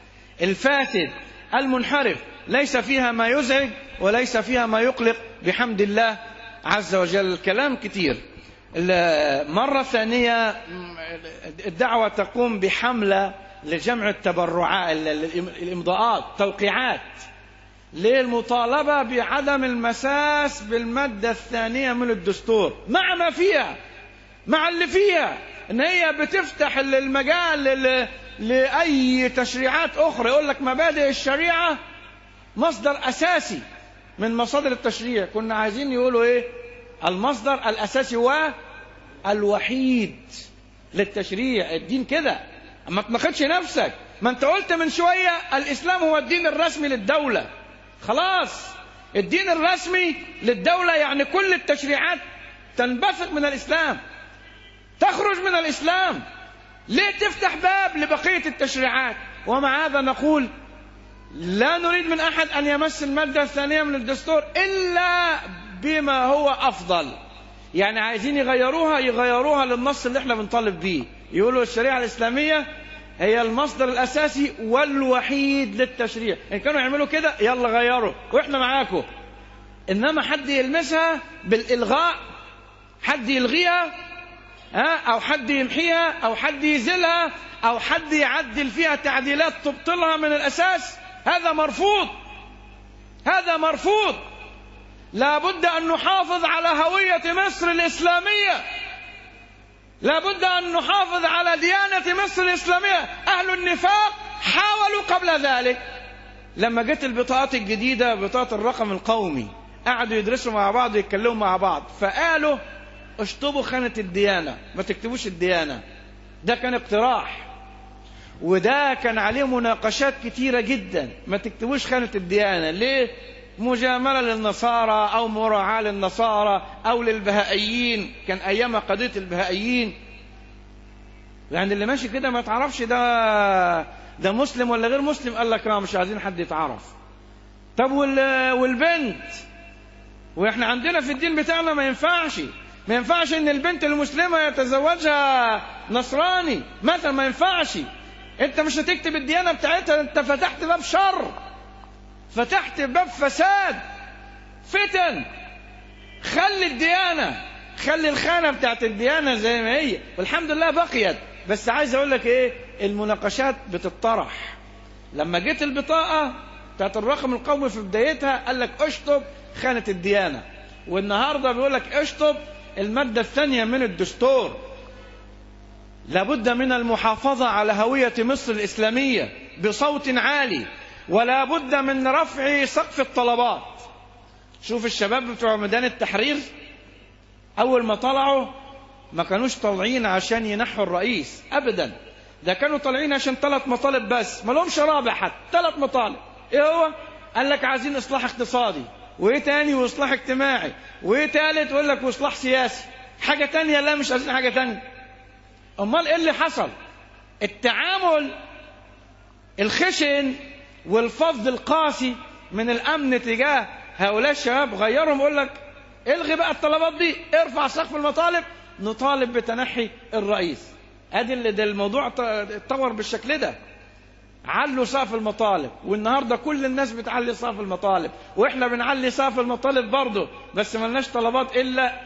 Speaker 5: المنحرف، ليس فيها ما يزعج وليس فيها ما يقلق بحمد الله عز وجل. الكلام كتير. مرة ثانية الدعوة تقوم بحملة لجمع التبرعات، الإمضاءات، توقيعات للمطالبة بعدم المساس بالمادة الثانية من الدستور، مع ما فيها، مع اللي فيها، ان هي بتفتح المجال لأي تشريعات أخرى. يقول لك مبادئ الشريعة مصدر أساسي من مصادر التشريع. كنا عايزين يقولوا إيه؟ المصدر الأساسي والوحيد للتشريع. الدين كده، ما تناقضش نفسك. ما انت قلت من شوية الإسلام هو الدين الرسمي للدولة. خلاص، الدين الرسمي للدولة يعني كل التشريعات تنبثق من الإسلام، تخرج من الإسلام. ليه تفتح باب لبقية التشريعات؟ ومع هذا نقول لا نريد من أحد أن يمس المادة الثانية من الدستور إلا بما هو أفضل. يعني عايزين يغيروها للنص اللي احنا بنطالب بيه. يقولوا الشريعة الإسلامية هي المصدر الأساسي والوحيد للتشريع. إن كانوا يعملوا كده يلا غيروا وإحنا معاكم. إنما حد يلمسها بالإلغاء، حد يلغيها، أو حد يمحيها، أو حد يزيلها، أو حد يعدل فيها تعديلات تبطلها من الأساس، هذا مرفوض. هذا مرفوض. لا بد أن نحافظ على هوية مصر الإسلامية، لا بد أن نحافظ على ديانة مصر الإسلامية. أهل النفاق حاولوا قبل ذلك. لما جت البطاقات الجديدة، بطاقة الرقم القومي، قعدوا يدرسوا مع بعض ويتكلموا مع بعض، فقالوا اشطبوا خانة الديانة، ما تكتبوش الديانة. ده كان اقتراح، وده كان عليه مناقشات كتيرة جدا. ما تكتبوش خانة الديانة. ليه؟ مجاملة للنصارى أو مراعاة للنصارى أو للبهائيين. كان أيام قضية البهائيين، يعني اللي ماشي كده ما تعرفش ده مسلم ولا غير مسلم. قال لك لا، مش عايزين حد يتعرف. طب والبنت، واحنا عندنا في الدين بتاعنا ما ينفعش ان البنت المسلمة يتزوجها نصراني مثلا، ما ينفعش. انت مش هتكتب الديانة بتاعتها، انت فتحت باب شر، فتحت باب فساد، فتن. خلي الديانة، خلي الخانة بتاعت الديانة زي ما هي، والحمد لله بقيت. بس عايز اقول لك ايه، المناقشات بتطرح. لما جت البطاقة بتاعت الرقم القومي في بدايتها قال لك اشطب خانة الديانة، والنهاردة بيقول لك اشطب المادة الثانية من الدستور. لابد من المحافظة على هوية مصر الإسلامية بصوت عالي، ولا بد من رفع سقف الطلبات. شوف الشباب بتوع ميدان التحرير أول ما طلعوا ما كانوش طالعين عشان ينحوا الرئيس أبدا، ده كانوا طالعين عشان 3 مطالب بس، ما لهمش رابع حتى. 3 مطالب. إيه هو؟ قال لك عايزين إصلاح اقتصادي، وإيه تاني؟ وإصلاح اجتماعي، وإيه تالت؟ ويقول لك وإصلاح سياسي. حاجة تانية؟ لا، مش عايزين حاجة تانية. أمال إيه اللي حصل؟ التعامل الخشن والفظ القاسي من الأمن تجاه هؤلاء الشباب غيرهم. يقول لك الغي بقى الطلبات دي، ارفع سقف المطالب، نطالب بتنحي الرئيس. ادي اللي ده الموضوع اتطور بالشكل ده. علوا سقف المطالب، والنهارده كل الناس بتعلي سقف المطالب، واحنا بنعلي سقف المطالب برضه، بس ملناش طلبات الا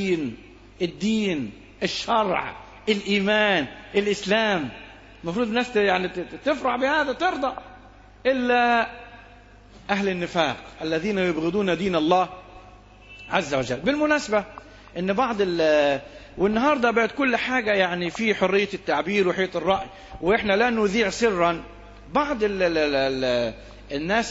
Speaker 5: الدين، الشرع، الايمان، الاسلام. المفروض الناس يعني تفرح بهذا، ترضى. الا اهل النفاق الذين يبغضون دين الله عز وجل. بالمناسبة ان والنهاردة بقت كل حاجة يعني في حرية التعبير وحرية الرأي، واحنا لا نذيع سرا بعض الناس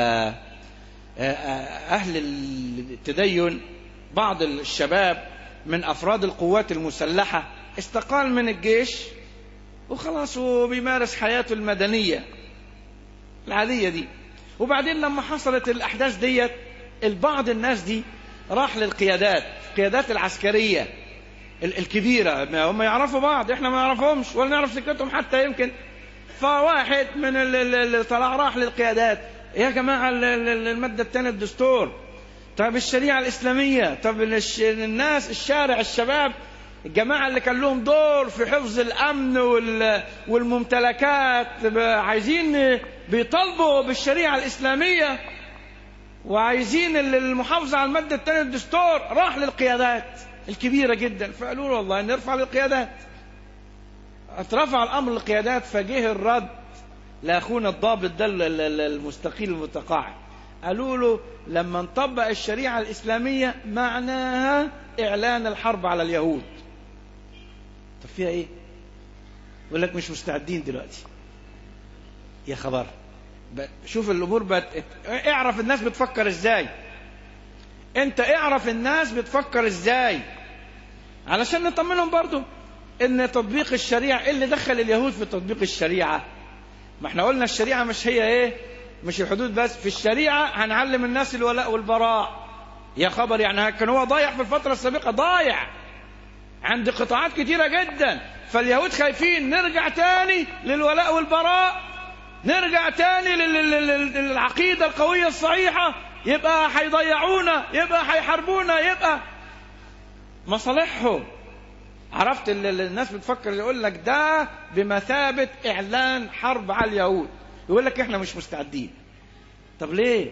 Speaker 5: أهل التدين، بعض الشباب من أفراد القوات المسلحة استقال من الجيش وخلاص وبيمارس حياته المدنية العادية دي. وبعدين لما حصلت الأحداث ديت البعض الناس دي راح القيادات العسكرية الكبيرة، هم يعرفوا بعض، احنا ما نعرفهمش ولا نعرف سكتهم حتى يمكن. فواحد من اللي طلع راح للقيادات: يا جماعة المادة الثانية الدستور، طب الشريعة الإسلامية، طب الناس الشارع الشباب الجماعة اللي كان لهم دور في حفظ الأمن والممتلكات عايزين بيطالبوا بالشريعة الإسلامية وعايزين المحافظة على المادة الثانية الدستور. راح للقيادات الكبيرة جدا فقالوا له والله نرفع للقيادات. اترفع الأمر للقيادات فجه الرد لأخونا الضابط ده المستقيل المتقاعد، قالوا له لما نطبق الشريعة الإسلامية معناها إعلان الحرب على اليهود. طب فيها إيه؟ يقول لك مش مستعدين دلوقتي. يا خبر، شوف الأمور اعرف الناس بتفكر إزاي. أنت اعرف الناس بتفكر إزاي علشان نطمنهم برضو إن تطبيق الشريعة اللي دخل اليهود في تطبيق الشريعة. ما احنا قلنا الشريعة مش هي ايه، مش الحدود بس، في الشريعة هنعلم الناس الولاء والبراء. يا خبر، يعني كان هو ضايع في الفترة السابقة، ضايع عند قطاعات كتيرة جدا. فاليهود خايفين نرجع تاني للولاء والبراء، نرجع تاني للعقيدة القوية الصحيحة، يبقى هيضيعونا، يبقى هيحاربونا، يبقى مصالحهم. عرفت الناس بتفكر، يقول لك ده بمثابة إعلان حرب على اليهود، يقول لك إحنا مش مستعدين. طب ليه؟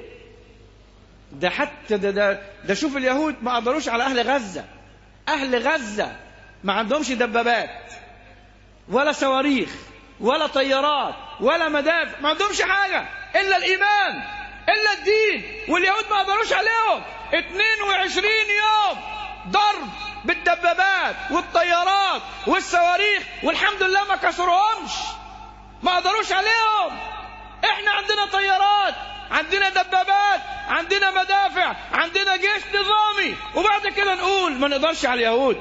Speaker 5: ده حتى ده شوف اليهود ما قدروش على أهل غزة. أهل غزة ما عندهمش دبابات ولا صواريخ ولا طيارات ولا مدافع، ما عندهمش حاجة إلا الإيمان إلا الدين، واليهود ما قدروش عليهم. 22 يوم ضرب بالدبابات والطيارات والصواريخ، والحمد لله ما كسروهمش، ما قدروش عليهم. احنا عندنا طيارات، عندنا دبابات، عندنا مدافع، عندنا جيش نظامي، وبعد كده نقول ما نقدرش على اليهود.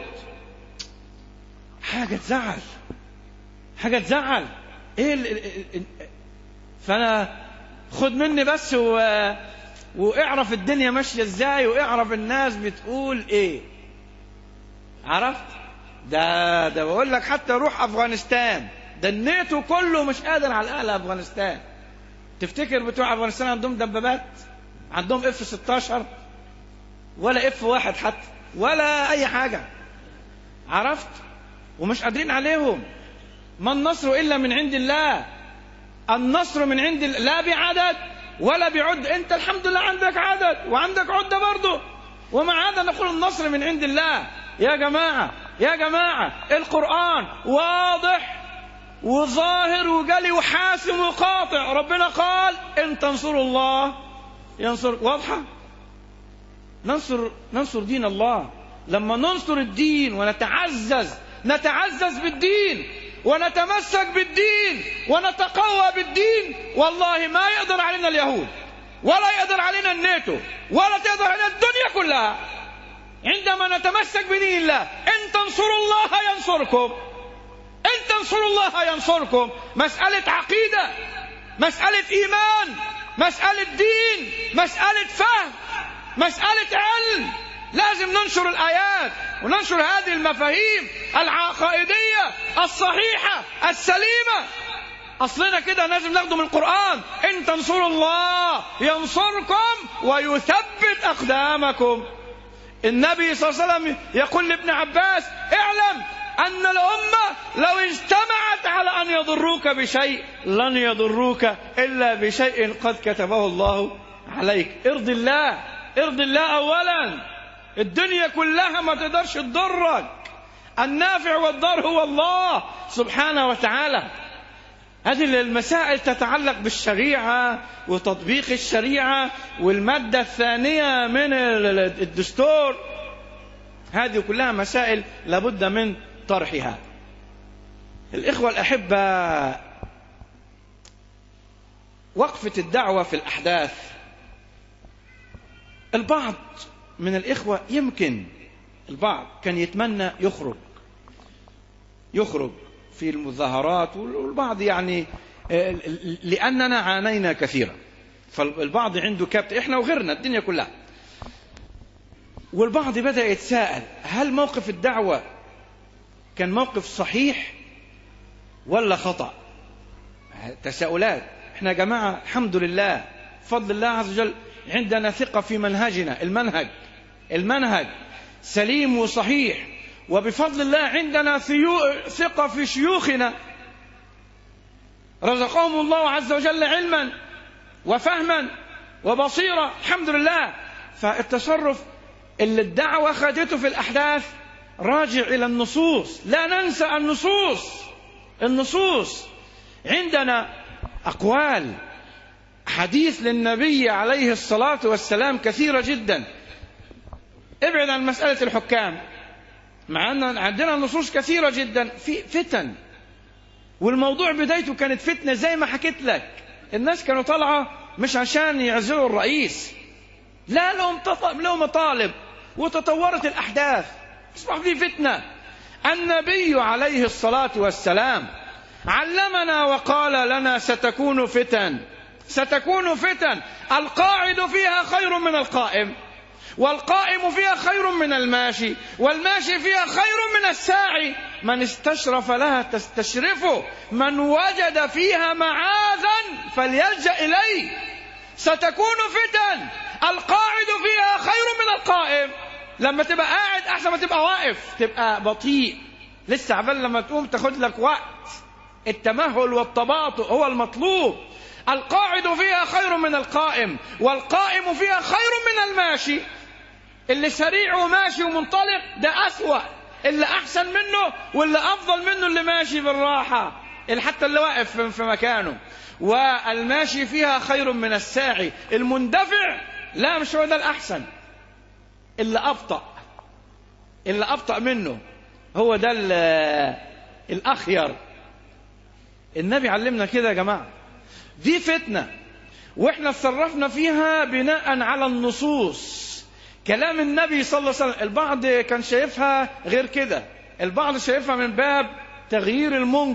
Speaker 5: حاجة تزعل، حاجة تزعل. فانا خد مني بس واعرف الدنيا ماشية ازاي، واعرف الناس بتقول ايه. عرفت؟ ده بقول لك حتى روح افغانستان، ده الناتو كله مش قادر على اهل افغانستان. تفتكر بتوع افغانستان عندهم دبابات؟ عندهم F-16 ولا F-1 حتى ولا اي حاجة. عرفت؟ ومش قادرين عليهم. ما النصر الا من عند الله، النصر من عند الله، لا بعدد ولا بعد. انت الحمد لله عندك عدد وعندك عدة برضه، ومع هذا نقول النصر من عند الله. يا جماعة يا جماعة، القرآن واضح وظاهر وجلي وحاسم وقاطع. ربنا قال إن تنصروا الله ينصر. واضحة، ننصر دين الله. لما ننصر الدين ونتعزز بالدين ونتمسك بالدين ونتقوى بالدين، والله ما يقدر علينا اليهود ولا يقدر علينا الناتو ولا تقدر علينا الدنيا كلها. عندما نتمسك بدين الله، إن تنصروا الله ينصركم، إن تنصروا الله ينصركم. مسألة عقيدة، مسألة إيمان، مسألة دين، مسألة فهم، مسألة علم. لازم ننشر الآيات وننشر هذه المفاهيم العقائدية الصحيحة السليمة. أصلنا كده لازم ناخده من القرآن. إن تنصروا الله ينصركم ويثبت أقدامكم. النبي صلى الله عليه وسلم يقول لابن عباس: اعلم أن الأمة لو اجتمعت على أن يضروك بشيء لن يضروك إلا بشيء قد كتبه الله عليك. ارضي الله، ارضي الله أولا. الدنيا كلها ما تقدرش تضرك، النافع والضار هو الله سبحانه وتعالى. هذه المسائل تتعلق بالشريعة وتطبيق الشريعة والمادة الثانية من الدستور، هذه كلها مسائل لابد من طرحها. الإخوة الأحبة، وقفة الدعوة في الأحداث. البعض من الإخوة يمكن البعض كان يتمنى يخرج في المظاهرات، والبعض يعني لأننا عانينا كثيرا، فالبعض عنده كبت، إحنا وغيرنا الدنيا كلها. والبعض بدأ يتساءل هل موقف الدعوة كان موقف صحيح ولا خطأ؟ تساؤلات. احنا يا جماعة الحمد لله بفضل الله عز وجل عندنا ثقة في منهجنا، المنهج سليم وصحيح، وبفضل الله عندنا ثقة في شيوخنا رزقهم الله عز وجل علما وفهما وبصيرة الحمد لله. فالتصرف اللي الدعوة خدته في الأحداث راجع إلى النصوص، لا ننسى النصوص. عندنا أقوال حديث للنبي عليه الصلاة والسلام كثيرة جدا. ابعد عن مسألة الحكام، مع أن عندنا نصوص كثيرة جدا في فتن، والموضوع بدايته كانت فتنة زي ما حكيت لك. الناس كانوا طالعة مش عشان يعزلوا الرئيس، لا، لهم مطالب، وتطورت الأحداث أصبح في فتنة. النبي عليه الصلاة والسلام علمنا وقال لنا ستكون فتن، القاعد فيها خير من القائم، والقائم فيها خير من الماشي، والماشي فيها خير من الساعي، من استشرف لها تستشرفه، من وجد فيها معاذا فليلجأ إليه. ستكون فتن، القاعد فيها خير من القائم. لما تبقى قاعد أحسن ما تبقى واقف، تبقى بطيء لسه عبال لما تقوم تاخد لك وقت. التمهل والتباطؤ هو المطلوب. القاعد فيها خير من القائم، والقائم فيها خير من الماشي. اللي سريع وماشي ومنطلق ده أسوأ، اللي أحسن منه واللي أفضل منه اللي ماشي بالراحة، اللي حتى اللي واقف في مكانه. والماشي فيها خير من الساعي. المندفع لا، مش هو ده الأحسن، اللي أبطأ منه هو ده الأخير. النبي علمنا كده يا جماعة. دي فتنة، وإحنا اتصرفنا فيها بناء على النصوص، كلام النبي صلى الله عليه وسلم. البعض كان شايفها غير كده، البعض شايفها من باب تغيير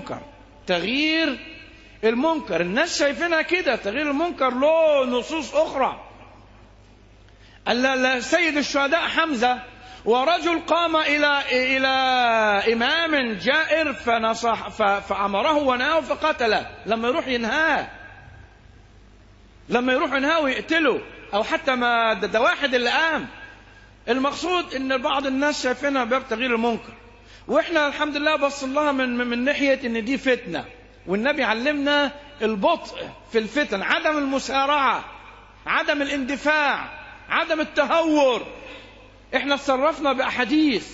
Speaker 5: المنكر. الناس شايفينها كده، تغيير المنكر له نصوص أخرى. سيد الشهداء حمزة، ورجل قام إلى إمام جائر فنصح فأمره ونهاه فقتله. لما يروح ينهاه ويقتله، أو حتى ما ده واحد اللي قام. المقصود إن بعض الناس شايفينها باب تغيير المنكر، وإحنا الحمد لله بصل لها من ناحية إن دي فتنة. والنبي علمنا البطء في الفتن، عدم المسارعة، عدم الاندفاع، عدم التهور. احنا تصرفنا بأحاديث،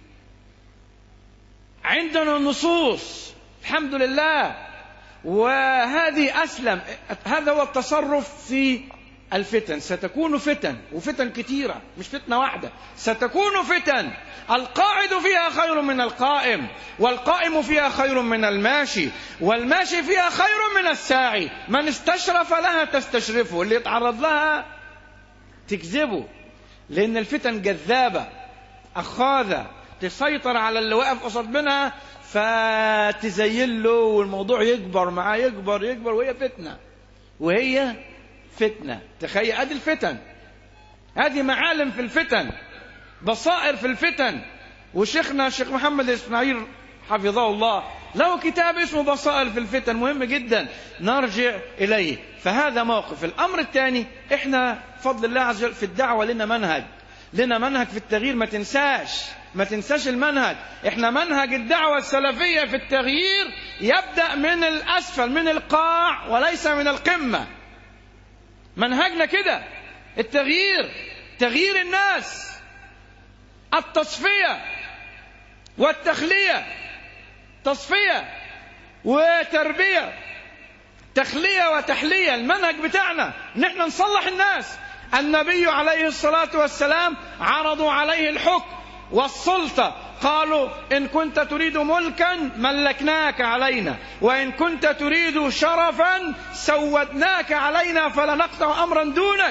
Speaker 5: عندنا نصوص الحمد لله، وهذه أسلم. هذا هو التصرف في الفتن. ستكون فتن، وفتن كثيرة مش فتنة واحدة. ستكون فتن، القاعد فيها خير من القائم، والقائم فيها خير من الماشي، والماشي فيها خير من الساعي. من استشرف لها تستشرفه، اللي يتعرض لها تكذبه، لأن الفتن جذابة أخاذة، تسيطر على اللي واقف قصاد منها فتزين له، والموضوع يكبر معاه، يكبر، وهي فتنة. تخيل هذه الفتن، هذه معالم في الفتن، بصائر في الفتن. وشيخنا الشيخ محمد إسماعيل حفظه الله له كتاب اسمه بصائر في الفتن، مهم جدا نرجع إليه. فهذا موقف. الأمر الثاني، إحنا بفضل الله عز وجل في الدعوة لنا منهج في التغيير. ما تنساش المنهج. إحنا منهج الدعوة السلفية في التغيير يبدأ من الأسفل، من القاع، وليس من القمة. منهجنا كده، تغيير الناس، التصفية والتخلية، تصفية وتربية، تخلية وتحلية. المنهج بتاعنا نحن نصلح الناس. النبي عليه الصلاة والسلام عرضوا عليه الحكم والسلطة قالوا إن كنت تريد ملكا ملكناك علينا، وإن كنت تريد شرفا سودناك علينا فلا نقطع أمرا دونك.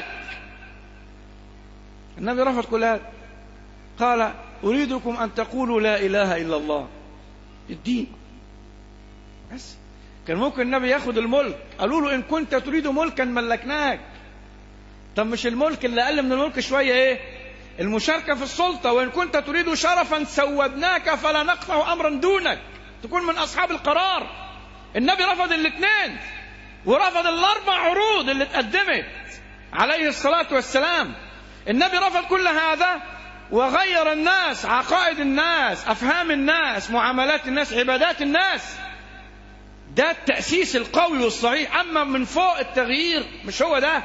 Speaker 5: النبي رفض كل هذا، قال أريدكم أن تقولوا لا إله إلا الله، الدين بس. كان ممكن النبي ياخد الملك، قالوا له إن كنت تريد ملكا ملكناك. طب مش الملك اللي أقل من الملك شوية إيه؟ المشاركة في السلطة. وإن كنت تريد شرفا سودناك فلا نقطع أمرا دونك، تكون من أصحاب القرار. النبي رفض الاثنين، ورفض ال4 عروض اللي اتقدمت عليه الصلاة والسلام. النبي رفض كل هذا وغير الناس، عقائد الناس، أفهام الناس، معاملات الناس، عبادات الناس. ده التأسيس القوي والصحيح. أما من فوق التغيير مش هو ده،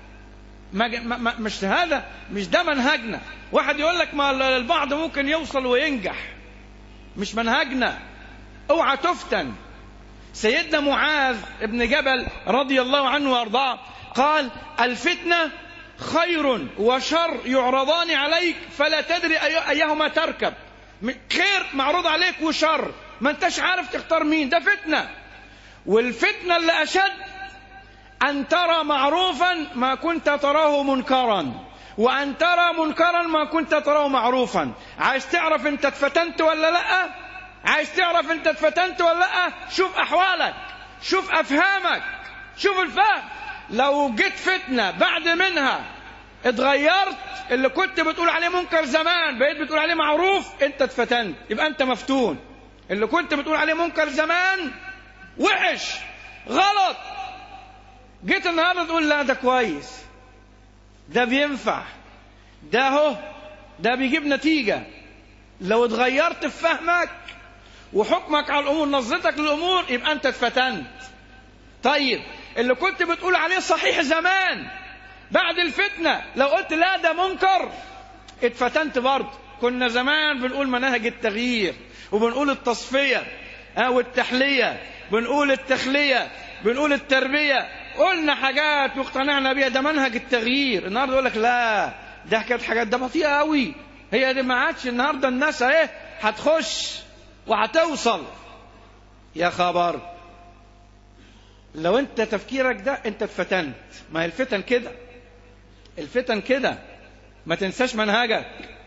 Speaker 5: مش هذا، مش ده منهجنا. واحد يقول لك ما البعض ممكن يوصل وينجح، مش منهجنا، اوعى تفتن. سيدنا معاذ ابن جبل رضي الله عنه وارضاه قال الفتنة خير وشر يعرضان عليك فلا تدري أيهما تركب. خير معروض عليك وشر ما انتش عارف تختار مين، ده فتنة. والفتنة اللي أشد أن ترى معروفا ما كنت تراه منكرا، وأن ترى منكرا ما كنت تراه معروفا. عايز تعرف انت اتفتنت ولا لا؟ عايز تعرف انت اتفتنت ولا لا؟ شوف أحوالك، شوف أفهامك، شوف الفهم. لو جيت فتنة بعد منها اتغيرت، اللي كنت بتقول عليه منكر زمان بقيت بتقول عليه معروف، انت اتفتنت، يبقى انت مفتون. اللي كنت بتقول عليه منكر زمان وحش غلط، جيت النهارده تقول لا ده كويس، ده بينفع، ده هو ده بيجيب نتيجة. لو اتغيرت في فهمك وحكمك على الأمور، نظرتك للأمور، يبقى أنت اتفتنت. طيب اللي كنت بتقول عليه صحيح زمان بعد الفتنة لو قلت لا ده منكر، اتفتنت برضه. كنا زمان بنقول مناهج التغيير، وبنقول التصفية والتحلية، بنقول التخلية، بنقول التربية، قلنا حاجات واقتنعنا بيها، ده منهج التغيير. النهارده يقول لك لا ده كانت حاجات ده بطيئة قوي، هي دي ما عادش. النهارده الناس اهي هتخش وهتوصل. يا خبر، لو انت تفكيرك ده انت اتفتنت. ما هي الفتن كده، الفتن كده. ما تنساش منهجك،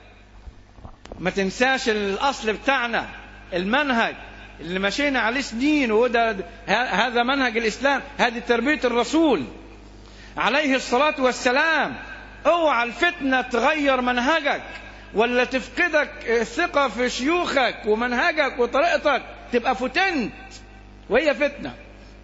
Speaker 5: ما تنساش الأصل بتاعنا، المنهج اللي مشينا عليه سنين، وده هذا منهج الإسلام، هذه تربية الرسول عليه الصلاة والسلام. اوعى الفتنة تغير منهجك ولا تفقدك الثقة في شيوخك ومنهجك وطريقتك، تبقى فتنت. وهي فتنة،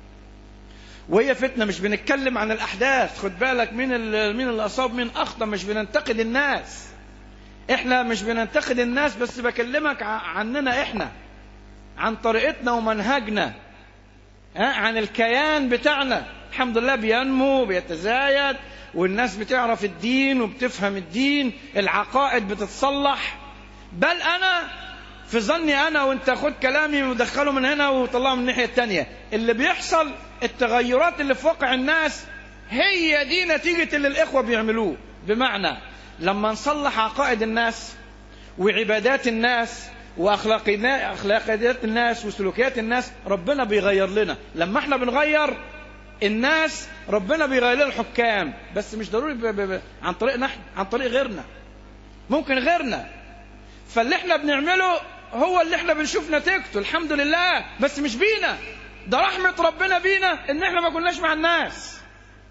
Speaker 5: وهي فتنة. مش بنتكلم عن الأحداث، خد بالك مين اللي أصاب مين أخطأ. مش بننتقد الناس، احنا مش بننتقد الناس، بس بكلمك عننا احنا، عن طريقتنا ومنهجنا، عن الكيان بتاعنا. الحمد لله بينمو بيتزايد، والناس بتعرف الدين وبتفهم الدين، العقائد بتتصلح. بل أنا في ظني أنا وانت خد كلامي ودخله من هنا وطلعه من الناحية التانية، اللي بيحصل التغيرات اللي في واقع الناس هي دي نتيجة اللي الإخوة بيعملوه. بمعنى لما نصلح عقائد الناس وعبادات الناس وأخلاقيات الناس وسلوكيات الناس، ربنا بيغير لنا. لما احنا بنغير الناس ربنا بيغير لنا الحكام، بس مش ضروري عن طريقنا احنا، عن طريق غيرنا، ممكن غيرنا. فاللي احنا بنعمله هو اللي احنا بنشوف نتيجته، الحمد لله، بس مش بينا، ده رحمة ربنا بينا ان احنا ما كناش مع الناس،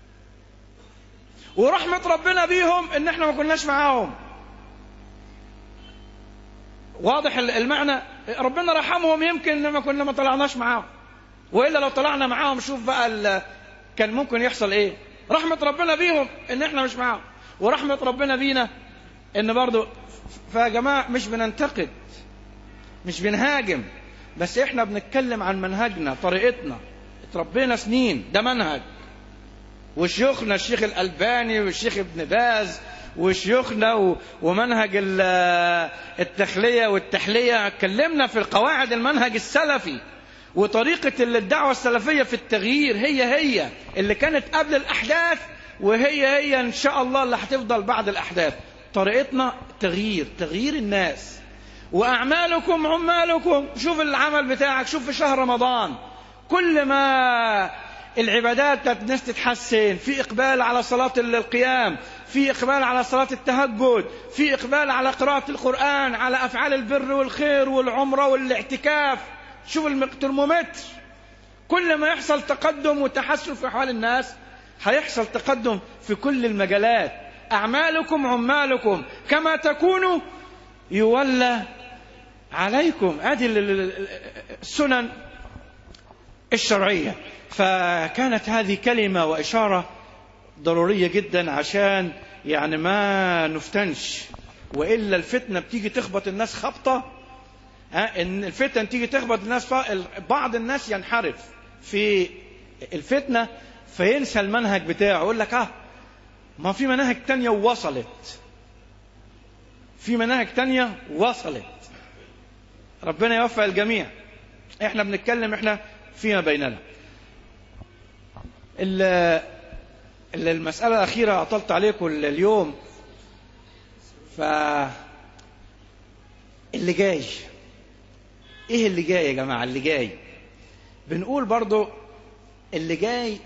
Speaker 5: ورحمة ربنا بيهم ان احنا ما كناش معاهم. واضح المعنى؟ ربنا رحمهم يمكن ما كنا ما طلعناش معاهم، وإلا لو طلعنا معاهم شوف بقى كان ممكن يحصل ايه. رحمة ربنا بيهم ان احنا مش معاهم، ورحمة ربنا بينا ان برضو. فيا جماعة مش بننتقد، مش بنهاجم، بس احنا بنتكلم عن منهجنا، طريقتنا، اتربينا سنين، ده منهج. وشيوخنا الشيخ الألباني والشيخ ابن باز وشيوخنا ومنهج التخلية والتحلية، اتكلمنا في القواعد المنهج السلفي وطريقة الدعوة السلفية في التغيير، هي اللي كانت قبل الأحداث، وهي إن شاء الله اللي هتفضل بعد الأحداث. طريقتنا تغيير الناس، وأعمالكم عمالكم. شوف العمل بتاعك، شوف في شهر رمضان كل ما العبادات بتاعت الناس تتحسن، في إقبال على صلاة القيام، في إقبال على صلاة التهجد، في إقبال على قراءة القرآن، على أفعال البر والخير والعمرة والاعتكاف. شوف الترمومتر، كل ما يحصل تقدم وتحسن في أحوال الناس هيحصل تقدم في كل المجالات. أعمالكم عمالكم كما تكونوا يولى عليكم. هذه السنن الشرعية. فكانت هذه كلمة وإشارة ضرورية جدا عشان يعني ما نفتنش، وإلا الفتنة بتيجي تخبط الناس خبطة. إن الفتن تيجي تخبط الناس، بعض الناس ينحرف في الفتنة فينسى المنهج بتاعه، يقول لك ما في مناهج تانية ووصلت، في مناهج تانية وصلت. ربنا يوفق الجميع. احنا بنتكلم احنا فيما بيننا. المسألة الأخيرة أطلت عليكم اليوم، اللي جاي ايه؟ اللي جاي يا جماعة، اللي جاي بنقول برضو اللي جاي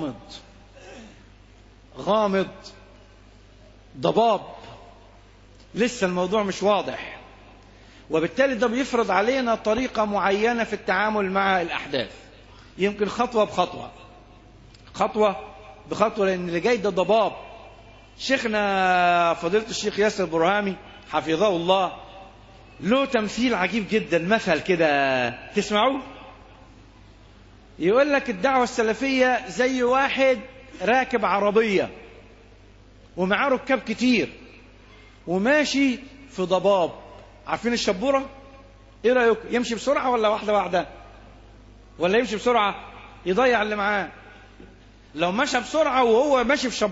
Speaker 5: غامض ضباب، لسه الموضوع مش واضح، وبالتالي ده بيفرض علينا طريقة معينة في التعامل مع الأحداث، يمكن خطوة بخطوة، لأن اللي جاي ده ضباب. شيخنا فضيلة الشيخ ياسر برهامي حفظه الله له تمثيل عجيب جدا، مثل كده تسمعوه. يقول لك الدعوة السلفية زي واحد راكب عربية ومعاه ركاب كتير وماشي في ضباب. عارفين الشبورة؟ ايه رأيك؟ يمشي بسرعة ولا واحدة ولا يمشي بسرعة يضيع اللي معاه؟ لو مشى بسرعة وهو ماشي في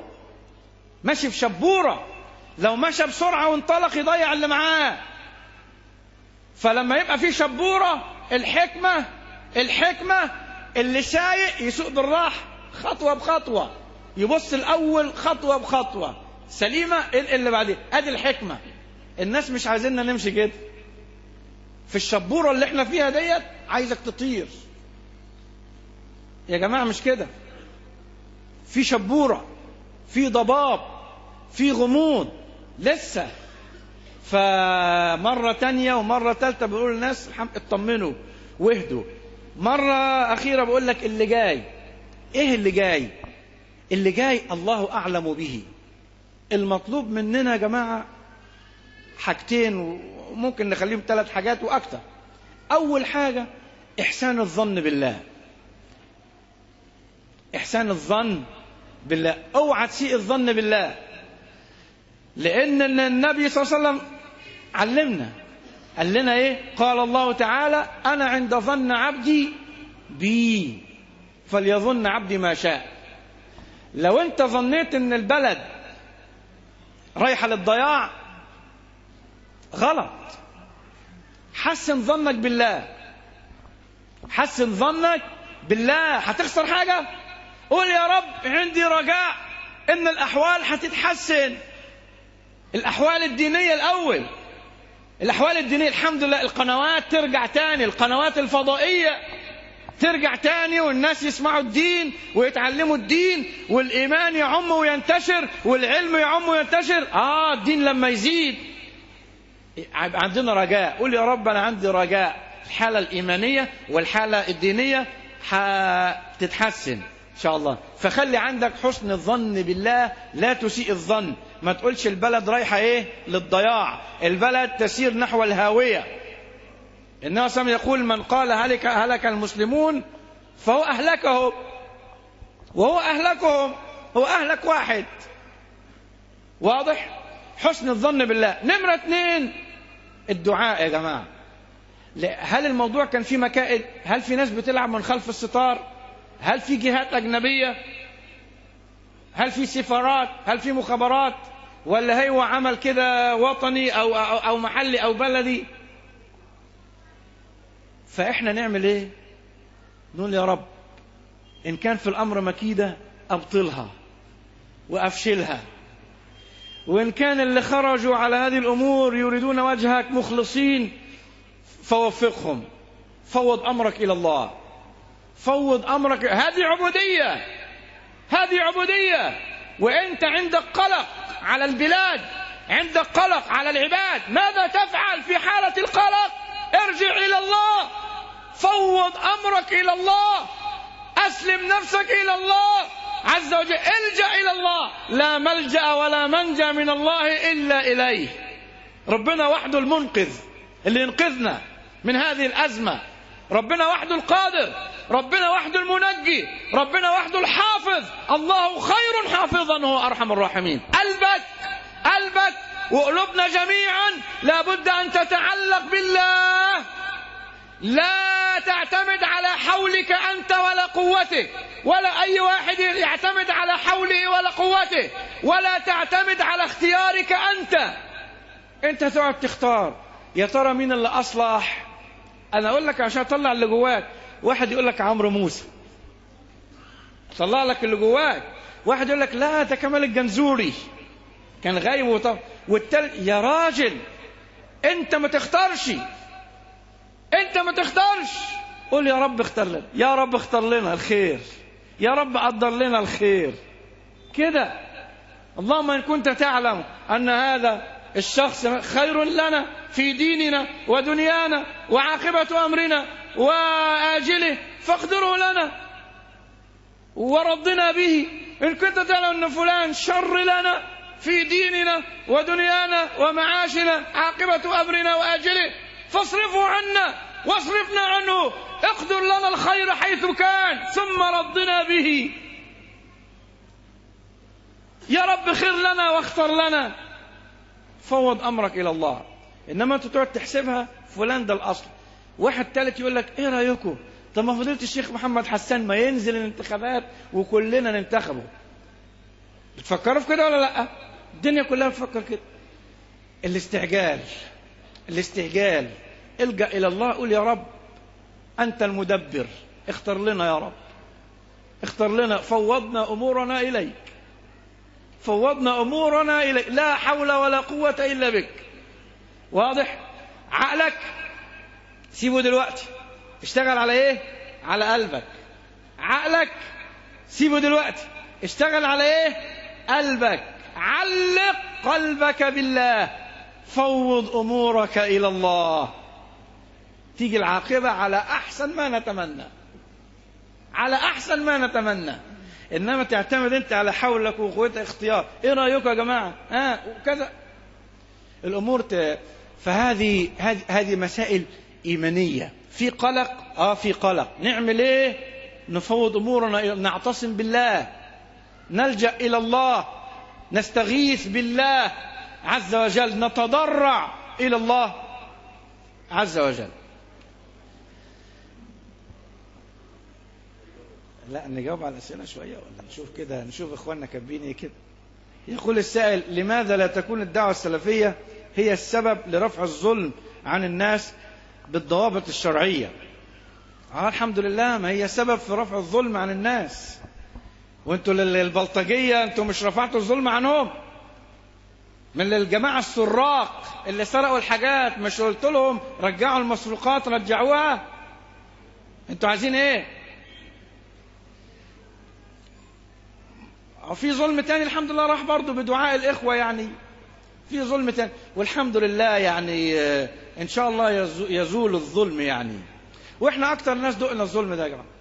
Speaker 5: شبورة، لو مشى بسرعة وانطلق يضيع اللي معاه. فلما يبقى في شبورة، الحكمة اللي سايق يسوق بالراحة خطوة بخطوة، يبص الأول خطوة بخطوة سليمة، اللي بعدين. ادي الحكمة. الناس مش عايزيننا نمشي كده في الشبورة اللي احنا فيها ديت، عايزك تطير يا جماعة، مش كده. في شبورة، في ضباب، في غموض لسه. فمرة تانية ومرة تالتة بيقول للناس اطمنوا واهدوا. مرة أخيرة بقول لك اللي جاي. ايه اللي جاي؟ اللي جاي الله أعلم به. المطلوب مننا يا جماعة حاجتين، وممكن نخليهم 3 حاجات وأكتر. أول حاجة إحسان الظن بالله. إحسان الظن بالله، اوعى تسيء الظن بالله، لأن النبي صلى الله عليه وسلم علمنا، قال لنا ايه؟ قال الله تعالى أنا عند ظن عبدي بي فليظن عبدي ما شاء. لو انت ظنيت ان البلد رايحة للضياع غلط. حسن ظنك بالله، حسن ظنك بالله. هتخسر حاجة؟ قول يا رب عندي رجاء ان الأحوال هتتحسن. الأحوال الدينية الأول، الأحوال الدينية الحمد لله القنوات ترجع تاني، القنوات الفضائية ترجع تاني، والناس يسمعوا الدين ويتعلموا الدين، والإيمان يعم وينتشر، والعلم يعم وينتشر. الدين لما يزيد عندنا رجاء. قول يا رب أنا عندي رجاء، الحالة الإيمانية والحالة الدينية هتتحسن إن شاء الله. فخلي عندك حسن الظن بالله، لا تسيء الظن. ما تقولش البلد رايحة ايه؟ للضياع، البلد تسير نحو الهاوية. النبي صلى الله عليه وسلم يقول من قال هلك المسلمون فهو أهلكهم، وهو أهلكهم، هو أهلك واحد. واضح؟ حسن الظن بالله. نمرة 2 الدعاء يا جماعة. هل الموضوع كان فيه مكائد؟ هل في ناس بتلعب من خلف الستار؟ هل في جهات أجنبية؟ هل في سفارات؟ هل في مخابرات؟ ولا هو عمل كده وطني أو محلي أو بلدي؟ فإحنا نعمل إيه؟ نقول يا رب إن كان في الأمر مكيدة أبطلها وأفشلها، وإن كان اللي خرجوا على هذه الأمور يريدون وجهك مخلصين فوفقهم. فوض أمرك إلى الله، فوض أمرك. هذه عبودية، هذه عبودية. وأنت عندك قلق على البلاد، عندك قلق على العباد، ماذا تفعل في حالة القلق؟ ارجع إلى الله، فوض أمرك إلى الله، أسلم نفسك إلى الله عز وجل، الجأ إلى الله. لا ملجأ ولا منجا من الله إلا إليه. ربنا وحده المنقذ اللي ينقذنا من هذه الأزمة، ربنا وحده القادر، ربنا وحده المنجي، ربنا وحده الحافظ. الله خير حافظا هو أرحم الراحمين. قلبك وقلوبنا جميعا لابد أن تتعلق بالله. لا تعتمد على حولك أنت ولا قوتك، ولا أي واحد يعتمد على حوله ولا قوته، ولا تعتمد على اختيارك أنت تقعد تختار يا ترى مين اللي أصلح. أنا أقول لك عشان أطلع اللي جواك. واحد يقول لك عمرو موسى، طلع لك اللي جواك. واحد يقول لك لا ده كمال الجنزوري كان غايب والتالت. يا راجل أنت ما تختارش، أنت ما تختارش. قول يا رب اختار لنا، يا رب اختار لنا الخير، يا رب قدر لنا الخير كده. اللهم إن كنت تعلم أن هذا الشخص خير لنا في ديننا ودنيانا وعاقبة أمرنا وآجله فاقدره لنا ورضنا به. إن كنت تعلم أن فلان شر لنا في ديننا ودنيانا ومعاشنا عاقبة أمرنا وآجله فاصرفه عنا واصرفنا عنه، اقدر لنا الخير حيث كان ثم رضنا به. يا رب خير لنا واختر لنا. فوض أمرك إلى الله. إنما أنت تقعد تحسبها فلان ده الأصل. واحد ثالث يقول لك إيه رأيكم؟ طب ما فضيلة الشيخ محمد حسان ما ينزل الانتخابات وكلنا ننتخبه. بتفكروا في كده ولا لأ؟ الدنيا كلها بتفكر كده. الاستعجال. الجأ إلى الله، قول يا رب أنت المدبر، اختر لنا يا رب، اختر لنا. فوضنا أمورنا إليك، فوضنا أمورنا إليك، لا حول ولا قوة إلا بك. واضح؟ عقلك سيبه دلوقتي، اشتغل على ايه؟ على قلبك. عقلك سيبه دلوقتي، اشتغل على ايه؟ قلبك. علق قلبك بالله، فوض أمورك إلى الله، تيجي العاقبة على أحسن ما نتمنى، على أحسن ما نتمنى. إنما تعتمد أنت على حولك وقوتك اختيار. إيه رأيكم يا جماعة؟ وكذا الأمور فهذه مسائل إيمانية. في قلق، في قلق، نعمل إيه؟ نفوض أمورنا، نعتصم بالله، نلجأ إلى الله، نستغيث بالله عز وجل، نتضرع إلى الله عز وجل. لا نجاوب على الأسئلة شوية ولا نشوف كده، نشوف إخواننا كاتبين إيه كده. يقول السائل: لماذا لا تكون الدعوة السلفية هي السبب لرفع الظلم عن الناس بالضوابط الشرعية؟ الحمد لله، ما هي سبب في رفع الظلم عن الناس. وانتوا البلطجية انتوا مش رفعتوا الظلم عنهم؟ من الجماعة السراق اللي سرقوا الحاجات مش قلت لهم رجعوا المسروقات؟ رجعوها. انتوا عايزين ايه؟ في ظلم تاني الحمد لله راح برضو بدعاء الإخوة، يعني في ظلم تاني والحمد لله، يعني إن شاء الله يزول الظلم يعني. وإحنا أكتر ناس دقنا الظلم ده يا جماعة.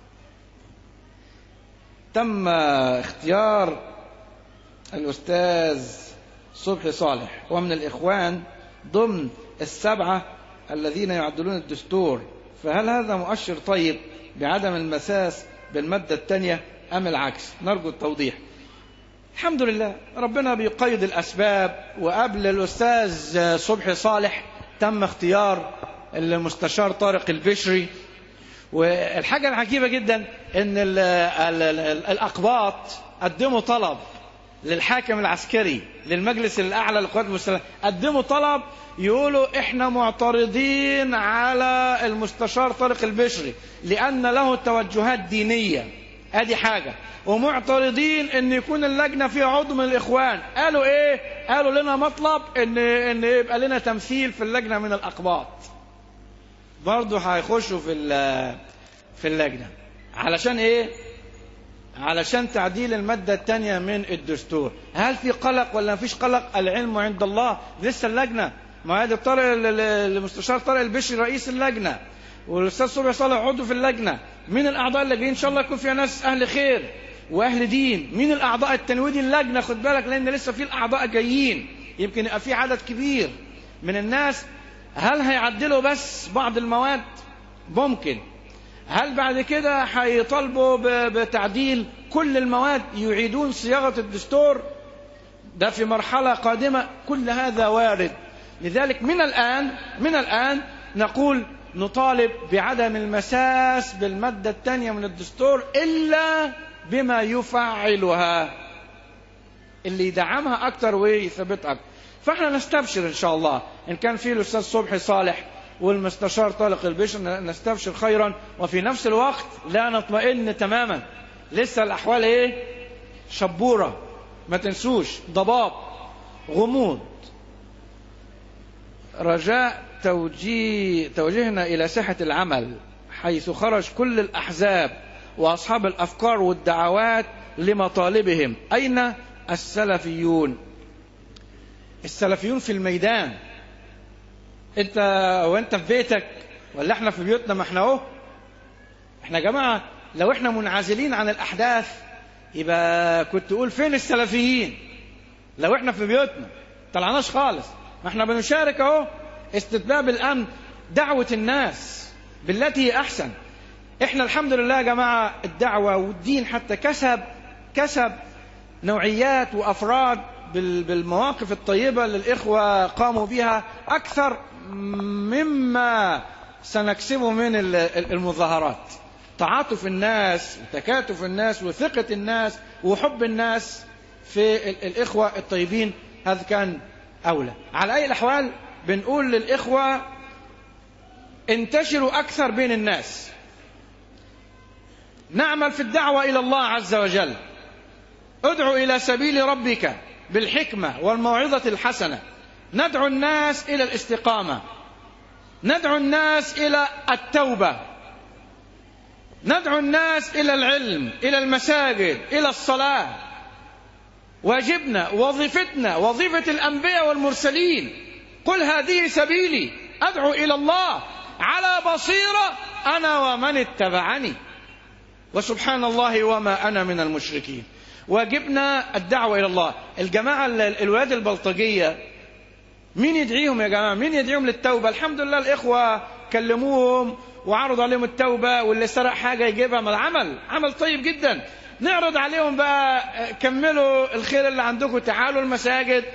Speaker 5: تم اختيار الأستاذ صبحي صالح ومن الإخوان ضمن السبعة الذين يعدلون الدستور، فهل هذا مؤشر طيب بعدم المساس بالمادة الثانية أم العكس؟ نرجو التوضيح. الحمد لله ربنا بيقيد الأسباب، وقبل الأستاذ صبحي صالح تم اختيار المستشار طارق البشري. والحاجة العجيبة جدا ان الأقباط قدموا طلب للحاكم العسكري للمجلس الأعلى للقوات المسلحة، قدموا طلب يقولوا احنا معترضين على المستشار طارق البشري لأن له توجهات دينية. ادي حاجة. ومعترضين ان يكون اللجنة فيها عضو من الاخوان. قالوا ايه؟ قالوا لنا مطلب ان يبقى لنا تمثيل في اللجنة من الاقباط. برضو هيخشوا في اللجنة. علشان ايه؟ علشان تعديل المادة الثانية من الدستور. هل في قلق ولا مفيش قلق؟ العلم عند الله. لسه اللجنة، ما هذا المستشار طارق البشري رئيس اللجنة، والاستاذ صبحي صالح عضو في اللجنة. من الاعضاء اللي جايين ان شاء الله يكون فيها ناس اهل خير واهل دين. من الاعضاء التنويدي اللجنة، خد بالك لان لسه في الاعضاء جايين، يمكن يبقى في عدد كبير من الناس. هل هيعدلوا بس بعض المواد؟ ممكن. هل بعد كده هيطالبوا بتعديل كل المواد، يعيدون صياغة الدستور؟ ده في مرحلة قادمة. كل هذا وارد. لذلك من الآن نقول نطالب بعدم المساس بالمادة الثانية من الدستور إلا بما يفعلها، اللي يدعمها أكتر ويثبت أكتر. فاحنا نستبشر إن شاء الله إن كان فيه الأستاذ صبحي صالح والمستشار طارق البشري، نستبشر خيرا. وفي نفس الوقت لا نطمئن تماما، لسه الأحوال ايه؟ شبورة. ما تنسوش ضباب، غموض. رجاء توجيهنا إلى ساحة العمل حيث خرج كل الأحزاب وأصحاب الأفكار والدعوات لمطالبهم. أين السلفيون؟ السلفيون في الميدان. انت وانت في بيتك ولا احنا في بيوتنا؟ ما احنا اهو. احنا يا جماعة لو احنا منعزلين عن الأحداث يبقى كنت تقول فين السلفيين؟ لو احنا في بيوتنا طلعناش خالص. ما احنا بنشارك اهو. استتباب الأمن، دعوة الناس بالتي هي أحسن. احنا الحمد لله يا جماعة الدعوة والدين حتى كسب نوعيات وأفراد بالمواقف الطيبة اللي الإخوة قاموا بها أكثر مما سنكسبه من المظاهرات. تعاطف الناس وتكاتف الناس وثقة الناس وحب الناس في الإخوة الطيبين، هذا كان أولى. على أي الأحوال بنقول للإخوة انتشروا أكثر بين الناس، نعمل في الدعوة إلى الله عز وجل، ادعو إلى سبيل ربك بالحكمة والموعظة الحسنة، ندعو الناس إلى الاستقامة، ندعو الناس إلى التوبة، ندعو الناس إلى العلم، إلى المساجد، إلى الصلاة. واجبنا، وظيفتنا، وظيفة الأنبياء والمرسلين. قل هذه سبيلي أدعو إلى الله على بصيرة أنا ومن اتبعني وسبحان الله وما أنا من المشركين. واجبنا الدعوة إلى الله. الجماعة الولاد البلطجية مين يدعيهم يا جماعة؟ مين يدعيهم للتوبة؟ الحمد لله الإخوة كلموهم وعرض عليهم التوبة، واللي سرق حاجة يجيبها. ما عمل طيب جدا. نعرض عليهم بقى كملوا الخير اللي عندكم، تعالوا المساجد،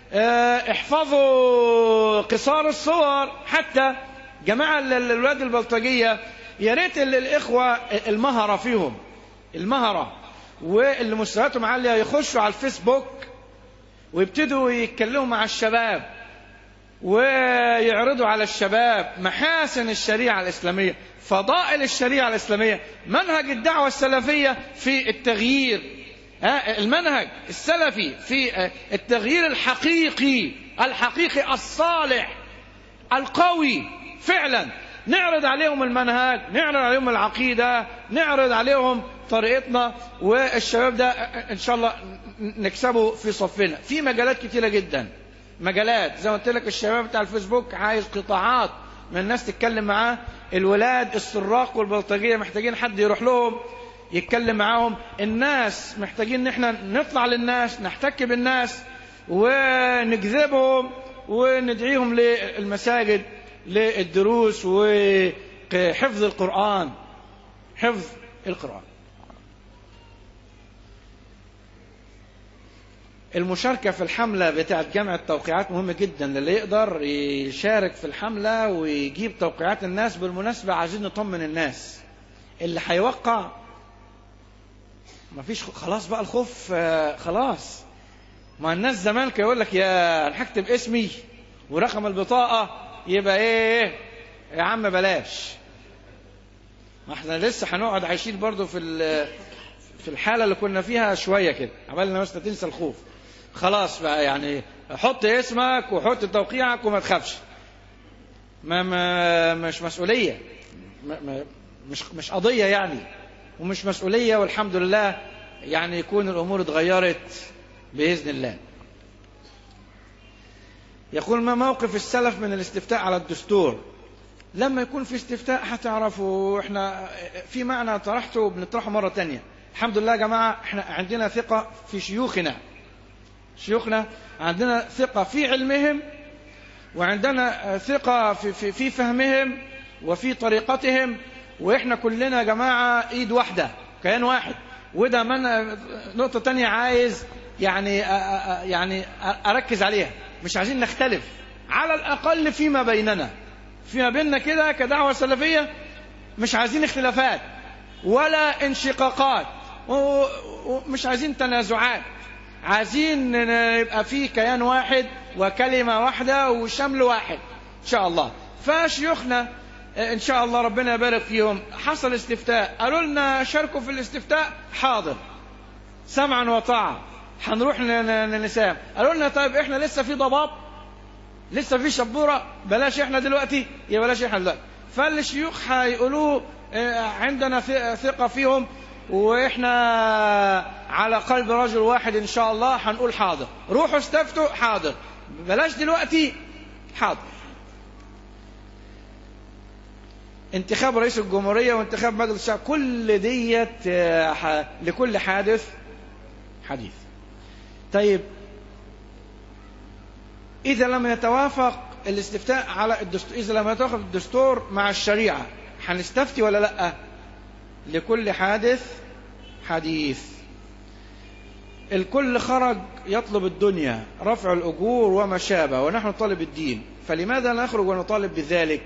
Speaker 5: احفظوا قصار الصور. حتى جماعة الولاد البلطجية يا ريت الإخوة المهرة فيهم، المهرة واللي مستوياتهم عالية، يخشوا على الفيسبوك ويبتدوا يتكلموا مع الشباب ويعرضوا على الشباب محاسن الشريعة الإسلامية، فضائل الشريعة الإسلامية، منهج الدعوة السلفية في التغيير، المنهج السلفي في التغيير الحقيقي الصالح القوي فعلا. نعرض عليهم المنهج، نعرض عليهم العقيدة، نعرض عليهم طريقتنا، والشباب ده إن شاء الله نكسبه في صفنا. في مجالات كتيرة جدا، مجالات زي ما قلت لك. الشباب بتاع الفيسبوك عايز قطاعات من الناس تتكلم معاه. الولاد السراق والبلطجية محتاجين حد يروح لهم يتكلم معاهم. الناس محتاجين ان احنا نطلع للناس، نحتك بالناس ونجذبهم وندعيهم للمساجد للدروس وحفظ القرآن. حفظ القرآن. المشاركة في الحملة بتاعت جمع التوقيعات مهمة جدا. اللي يقدر يشارك في الحملة ويجيب توقيعات الناس. بالمناسبة عايزين نطمن الناس، اللي هيوقع مفيش خلاص بقى الخوف، خلاص. ما الناس زمان كان يقول لك يا انا هكتب اسمي ورقم البطاقة يبقى ايه يا عم بلاش. ما احنا لسه هنقعد عايشين برضو في الحالة اللي كنا فيها شوية كده، عملنا بس تنسى الخوف. خلاص بقى يعني حط اسمك وحط توقيعك وما تخافش. مش مسؤولية، مش قضية يعني، ومش مسؤولية، والحمد لله يعني يكون الأمور اتغيرت بإذن الله. يقول: ما موقف السلف من الاستفتاء على الدستور؟ لما يكون في استفتاء هتعرفوا. احنا في معنى طرحته وبنطرحه مرة تانية. الحمد لله يا جماعة، احنا عندنا ثقة في شيوخنا عندنا ثقة في علمهم، وعندنا ثقة في فهمهم وفي طريقتهم، واحنا كلنا يا جماعة ايد واحدة، كيان واحد. وده من نقطة تانية عايز يعني اركز عليها. مش عايزين نختلف، على الاقل فيما بيننا كده كدعوة سلفية. مش عايزين اختلافات ولا انشقاقات، ومش عايزين تنازعات. عايزين يبقى فيه كيان واحد وكلمة واحدة وشمل واحد إن شاء الله. فشيوخنا إن شاء الله ربنا يبارك فيهم حصل استفتاء، قالوا لنا شاركوا في الاستفتاء، حاضر سمعا وطاعة، هنروح نسام. قالوا لنا طيب إحنا لسه في ضباب، لسه في شبورة، بلاش إحنا دلوقتي، بلاش إحنا دلوقتي. فالشيوخ هيقولوا عندنا ثقة فيهم، وإحنا على قلب رجل واحد إن شاء الله، هنقول حاضر. روحوا استفتوا، حاضر. بلاش دلوقتي، حاضر. انتخاب رئيس الجمهورية وانتخاب مجلس الشعب، كل ديت لكل حادث حديث. طيب إذا لم يتوافق الاستفتاء على الدستور، إذا لم يتوافق الدستور مع الشريعة، هنستفتي ولا لأ؟ لكل حادث حديث. الكل خرج يطلب الدنيا، رفع الأجور وما شابه، ونحن نطالب الدين، فلماذا نخرج ونطالب بذلك؟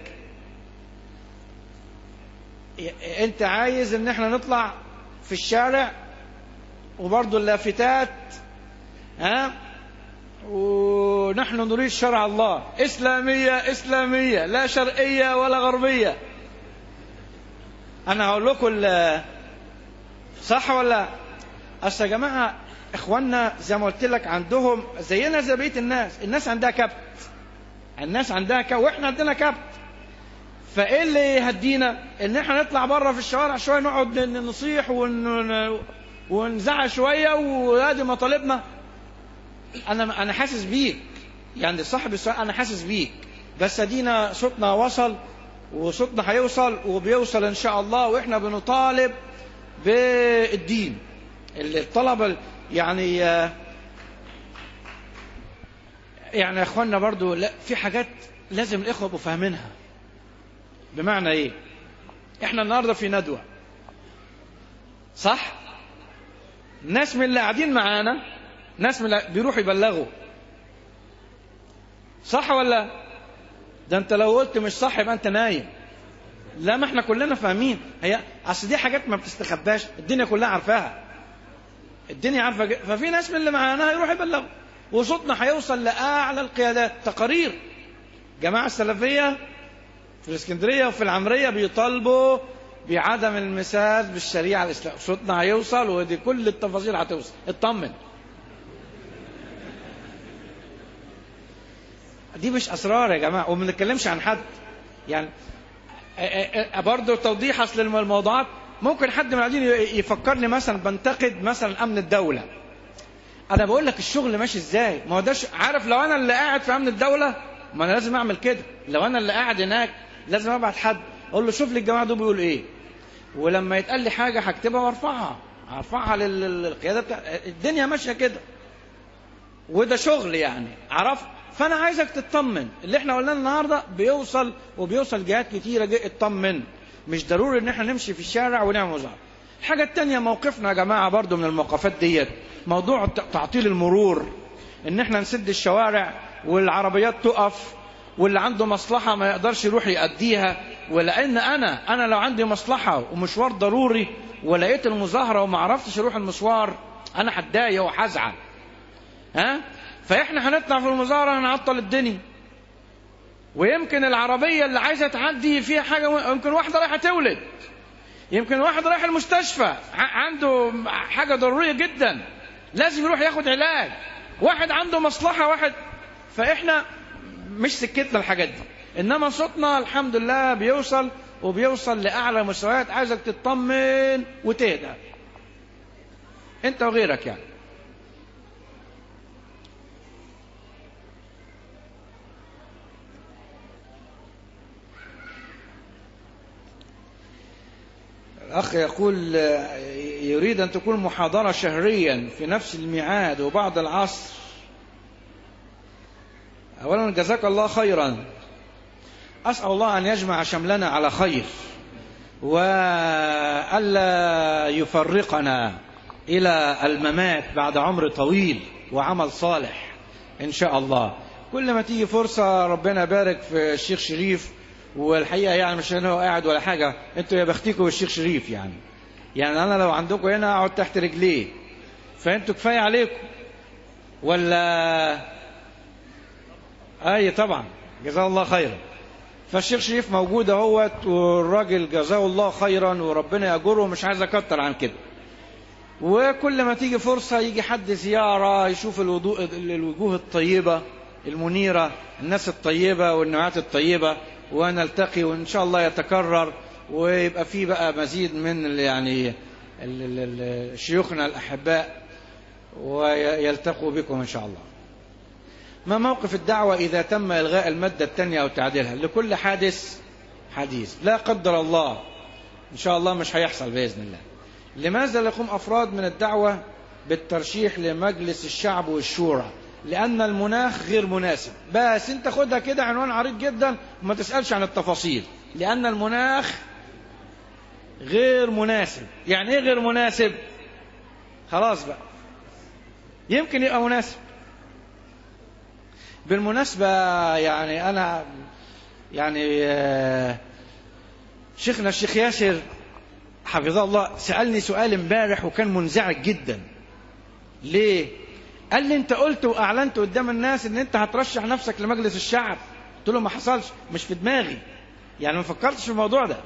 Speaker 5: انت عايز ان احنا نطلع في الشارع وبرضو اللافتات ونحن نريد شرع الله، إسلامية لا شرقية ولا غربية. أنا هقول لكم صح ولا؟ أصل يا جماعة إخواننا زي ما قلت لك عندهم زينا زي بقية الناس عندها كبت، وإحنا عندنا كبت. فإيه اللي يهدينا؟ إن إحنا نطلع بره في الشوارع شوية، نقعد نصيح ونزعل شوية، وهذه مطالبنا. أنا حاسس بيك، يعني صاحب السؤال أنا حاسس بيك، بس أدينا صوتنا وصل، وصوتنا هيوصل وبيوصل إن شاء الله، وإحنا بنطالب بالدين. الطلب يعني يا إخواننا برضو لا، في حاجات لازم الإخوة يبقوا فاهمينها. بمعنى إيه؟ إحنا النهاردة في ندوة، صح؟ ناس من اللي قاعدين معانا، ناس من اللي بيروحوا يبلغوا، صح ولا؟ ده أنت لو قلت مش صح يبقى أنت نايم. لا، ما إحنا كلنا فاهمين. هي أصل دي حاجات ما بتستخباش، الدنيا كلها عارفاها، الدنيا عارفة. ففي ناس من اللي معانا هيروحوا يبلغوا، وصوتنا هيوصل لأعلى القيادات. تقارير جماعة السلفية في الإسكندرية وفي العمرية بيطالبوا بعدم المساس بالشريعة الإسلامية. صوتنا هيوصل، ودي كل التفاصيل هتوصل، اطمن. دي مش أسرار يا جماعة، وما بنتكلمش عن حد. يعني برضه توضيح، أصل الموضوعات ممكن حد من القاعدين يفكرني مثلا بنتقد مثلا أمن الدولة. أنا بقول لك الشغل ماشي إزاي. ما هو ده عارف، لو أنا اللي قاعد في أمن الدولة ما أنا لازم أعمل كده. لو أنا اللي قاعد هناك لازم أبعت حد أقول له شوف لي الجماعة دول بيقول إيه، ولما يتقال لي حاجة هكتبها وارفعها للقيادة الدنيا ماشية كده، وده شغل يعني، عرفت؟ فأنا عايزك تطمن. اللي احنا قلنا النهاردة بيوصل جهات كتيرة. اطمن، مش ضروري ان احنا نمشي في الشارع ونعمل مظاهرة. الحاجة التانية، موقفنا يا جماعة برضو من الموقفات ديت موضوع تعطيل المرور، ان احنا نسد الشوارع والعربيات تقف، واللي عنده مصلحة ما يقدرش يروح يأديها. ولأن أنا لو عندي مصلحة ومشوار ضروري ولقيت المظاهرة وما عرفتش أروح المشوار، أنا هتضايق وهزعل. فإحنا هنطلع في المظاهرة هنعطل الدنيا، ويمكن العربية اللي عايزة تعدي فيها حاجة، يمكن واحدة رايحة تولد، يمكن واحد رايح المستشفى عنده حاجة ضرورية جدا لازم يروح ياخد علاج، واحد عنده مصلحة، واحد. فإحنا مش سكتنا الحاجات دي، إنما صوتنا الحمد لله بيوصل وبيوصل لأعلى مستويات. عايزك تطمن وتهدى أنت وغيرك يعني. الأخ يقول يريد أن تكون محاضرة شهريا في نفس الميعاد وبعد العصر. أولا جزاك الله خيرا، أسأل الله أن يجمع شملنا على خير وألا يفرقنا إلى الممات بعد عمر طويل وعمل صالح إن شاء الله. كل ما تيجي فرصة ربنا يبارك في الشيخ شريف، والحقيقة يعني مش أنه قاعد ولا حاجة، أنتوا يا بختيكوا بالشيخ شريف يعني أنا لو عندكم هنا أقعد تحت رجليه، فأنتوا كفاية عليكم ولا أي طبعا جزاه الله خيرا. فالشيخ شريف موجود اهوت، والراجل جزاه الله خيرا وربنا يأجره، مش عايز أكتر عن كده. وكل ما تيجي فرصة يجي حد زيارة يشوف الوجوه الطيبة المنيرة، الناس الطيبة والنوعات الطيبة، ونلتقي وإن شاء الله يتكرر ويبقى فيه بقى مزيد من يعني شيوخنا الأحباء ويلتقوا بكم إن شاء الله. ما موقف الدعوة إذا تم إلغاء المادة الثانية أو تعديلها؟ لكل حادث حديث، لا قدر الله إن شاء الله مش هيحصل بإذن الله. لماذا يقوم أفراد من الدعوة بالترشيح لمجلس الشعب والشورى؟ لأن المناخ غير مناسب. بس أنت خدها كده عنوان عريض جدا وما تسألش عن التفاصيل. لأن المناخ غير مناسب. يعني إيه غير مناسب؟ خلاص بقى يمكن يبقى مناسب. بالمناسبة يعني أنا يعني شيخنا الشيخ ياسر حفظه الله سألني سؤال امبارح وكان منزعج جدا. ليه؟ قال لي أنت قلت وأعلنت قدام الناس أن أنت هترشح نفسك لمجلس الشعب. قلت له ما حصلش، مش في دماغي، يعني ما فكرتش في الموضوع ده،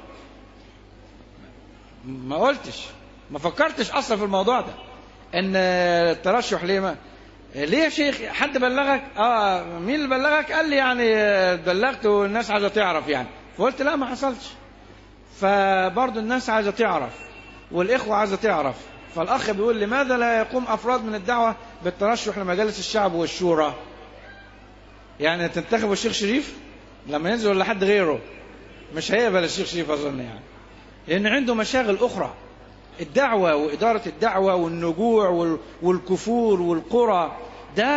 Speaker 5: ما قلتش، ما فكرتش أصلا في الموضوع ده أن الترشح. ليه ليه يا شيخ؟ حد بلغك؟ مين اللي بلغك؟ قال لي يعني بلغت والناس عايزه تعرف يعني. فقلت لا ما حصلش. فبرضه الناس عايزه تعرف والاخوه عايزه تعرف. فالاخ بيقول لماذا لا يقوم افراد من الدعوه بالترشح لمجالس الشعب والشورى؟ يعني تنتخبوا الشيخ شريف لما ينزل ولا حد غيره؟ مش هيقبل الشيخ شريف اظن يعني، لان عنده مشاغل اخرى. الدعوة وإدارة الدعوة والنجوع والكفور والقرى ده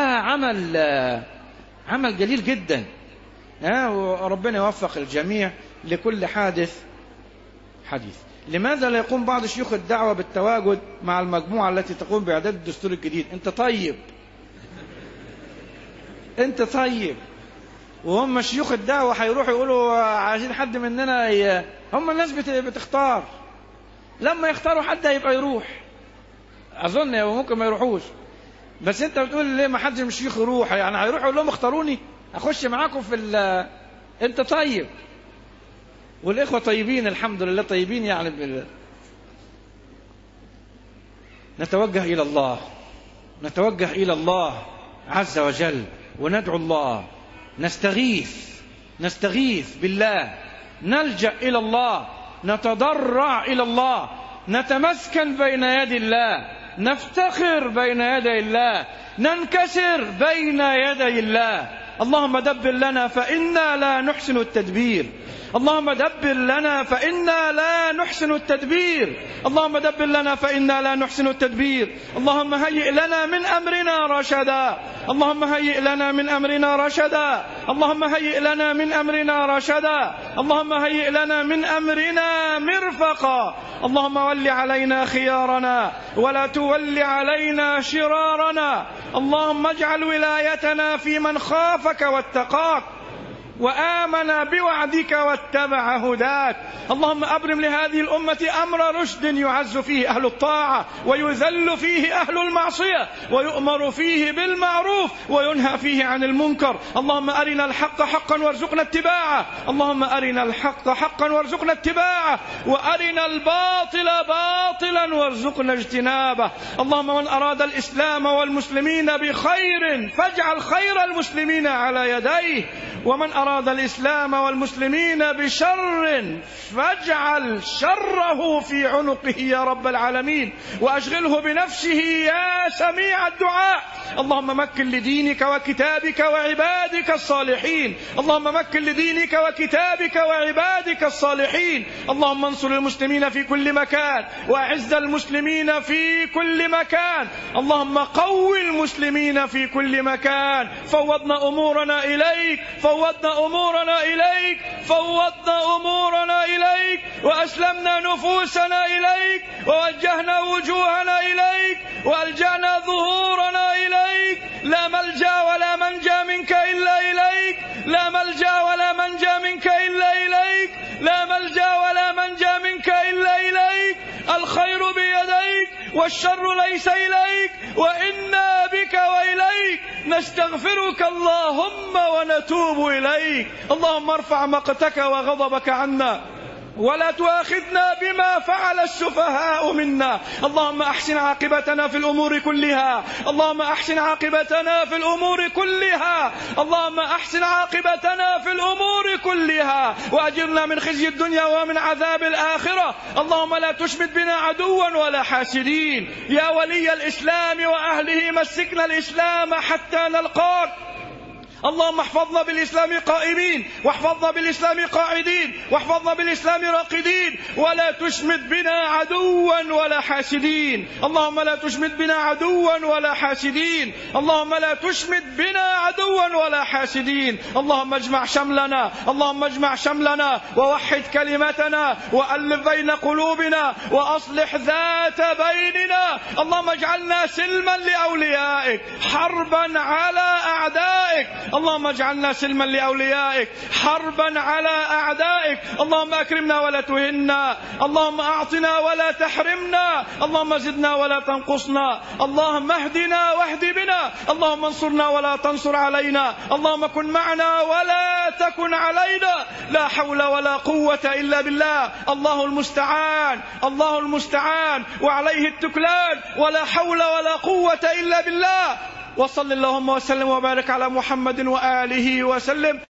Speaker 5: عمل جليل جدا. وربنا يوفق الجميع لكل حادث حديث. لماذا لا يقوم بعض شيوخ الدعوة بالتواجد مع المجموعة التي تقوم بإعداد الدستور الجديد؟ أنت طيب، أنت طيب. وهم شيوخ الدعوة هيروحوا يقولوا عايزين حد مننا هم الناس بتختار. لما يختاروا حد هيبقى يروح. أظن ممكن ما يروحوش، بس أنت بتقول ليه ما حدش من الشيوخ يروح؟ يعني هيروح يقول لهم اختاروني أخش معاكم في أنت طيب والإخوة طيبين الحمد لله، طيبين يعني نتوجه إلى الله، نتوجه إلى الله عز وجل وندعو الله، نستغيث بالله، نلجأ إلى الله، نتضرع إلى الله، نتمسكن بين يدي الله، نفتخر بين يدي الله، ننكسر بين يدي الله. اللهم دبر لنا فإنا لا نحسن التدبير، اللهم دبر لنا فإنا لا نحسن التدبير، اللهم دبر لنا فإنا لا نحسن التدبير. اللهم هيئ لنا من أمرنا رشدا، اللهم هيئ لنا من أمرنا رشدا، اللهم هيئ لنا من أمرنا رشدا، اللهم هيئ لنا من أمرنا مرفقا. اللهم ول علينا خيارنا ولا تول علينا شرارنا. اللهم اجعل ولايتنا في من خافك واتقاك وآمن بوعدك واتبع هداك. اللهم أبرم لهذه الأمة أمر رشد يعز فيه أهل الطاعة ويذل فيه أهل المعصية، ويؤمر فيه بالمعروف وينهى فيه عن المنكر. اللهم أرنا الحق حقا وارزقنا اتباعه، اللهم أرنا الحق حقا وارزقنا اتباعه، وأرنا الباطل باطلا وارزقنا اجتنابه. اللهم من أراد الإسلام والمسلمين بخير فاجعل خير المسلمين على يديه، ومن أراد الإسلام والمسلمين بشر فاجعل شره في عنقه يا رب العالمين، وأشغله بنفسه يا سميع الدعاء. اللهم مكن لدينك وكتابك وعبادك الصالحين، اللهم مكن لدينك وكتابك وعبادك الصالحين. اللهم انصر المسلمين في كل مكان، وأعز المسلمين في كل مكان. اللهم قوي المسلمين في كل مكان. فوضنا أمورنا إليك، فوضنا أمورنا إليك، فوضنا أمورنا إليك، وأسلمنا نفوسنا إليك، ووجهنا وجوهنا إليك، وألجأنا ظهورنا إليك. لا ملجأ ولا منجا منك إلا إليك، لا ملجأ ولا منجا منك إلا إليك، لا ملجأ ولا منجا منك إلا إليك. الخير بيديك والشر ليس إليك، وإنا بك وإليك نستغفرك اللهم ونتوب إليك. اللهم ارفع مقتك وغضبك عنا، ولا تؤاخذنا بما فعل السفهاء منا. اللهم أحسن عاقبتنا في الأمور كلها، اللهم أحسن عاقبتنا في الأمور كلها، اللهم أحسن عاقبتنا في الأمور كلها، وأجرنا من خزي الدنيا ومن عذاب الآخرة. اللهم لا تشمت بنا عدوا ولا حاسدين. يا ولي الإسلام وأهله مسكنا الإسلام حتى نلقاك. اللهم احفظنا بالإسلام قائمين، واحفظنا بالإسلام قاعدين، واحفظنا بالإسلام راقدين، ولا تشمت بنا عدوا ولا حاسدين. اللهم لا تشمت بنا عدوا ولا حاسدين، اللهم لا تشمت بنا عدوا ولا حاسدين. اللهم اجمع شملنا، اللهم اجمع شملنا، ووحد كلمتنا، وألف بين قلوبنا، وأصلح ذات بيننا. اللهم اجعلنا سلما لأوليائك، حربا على أعدائك. اللهم اجعلنا سلما لأوليائك، حربا على أعدائك. اللهم أكرمنا ولا تهنا، اللهم أعطنا ولا تحرمنا، اللهم زدنا ولا تنقصنا، اللهم اهدنا واهد بنا، اللهم انصرنا ولا تنصر علينا، اللهم كن معنا ولا تكن علينا. لا حول ولا قوة إلا بالله. الله المستعان، الله المستعان، وعليه التكلان، ولا حول ولا قوة إلا بالله. وصل اللهم وسلم وبارك على محمد وآله وسلم.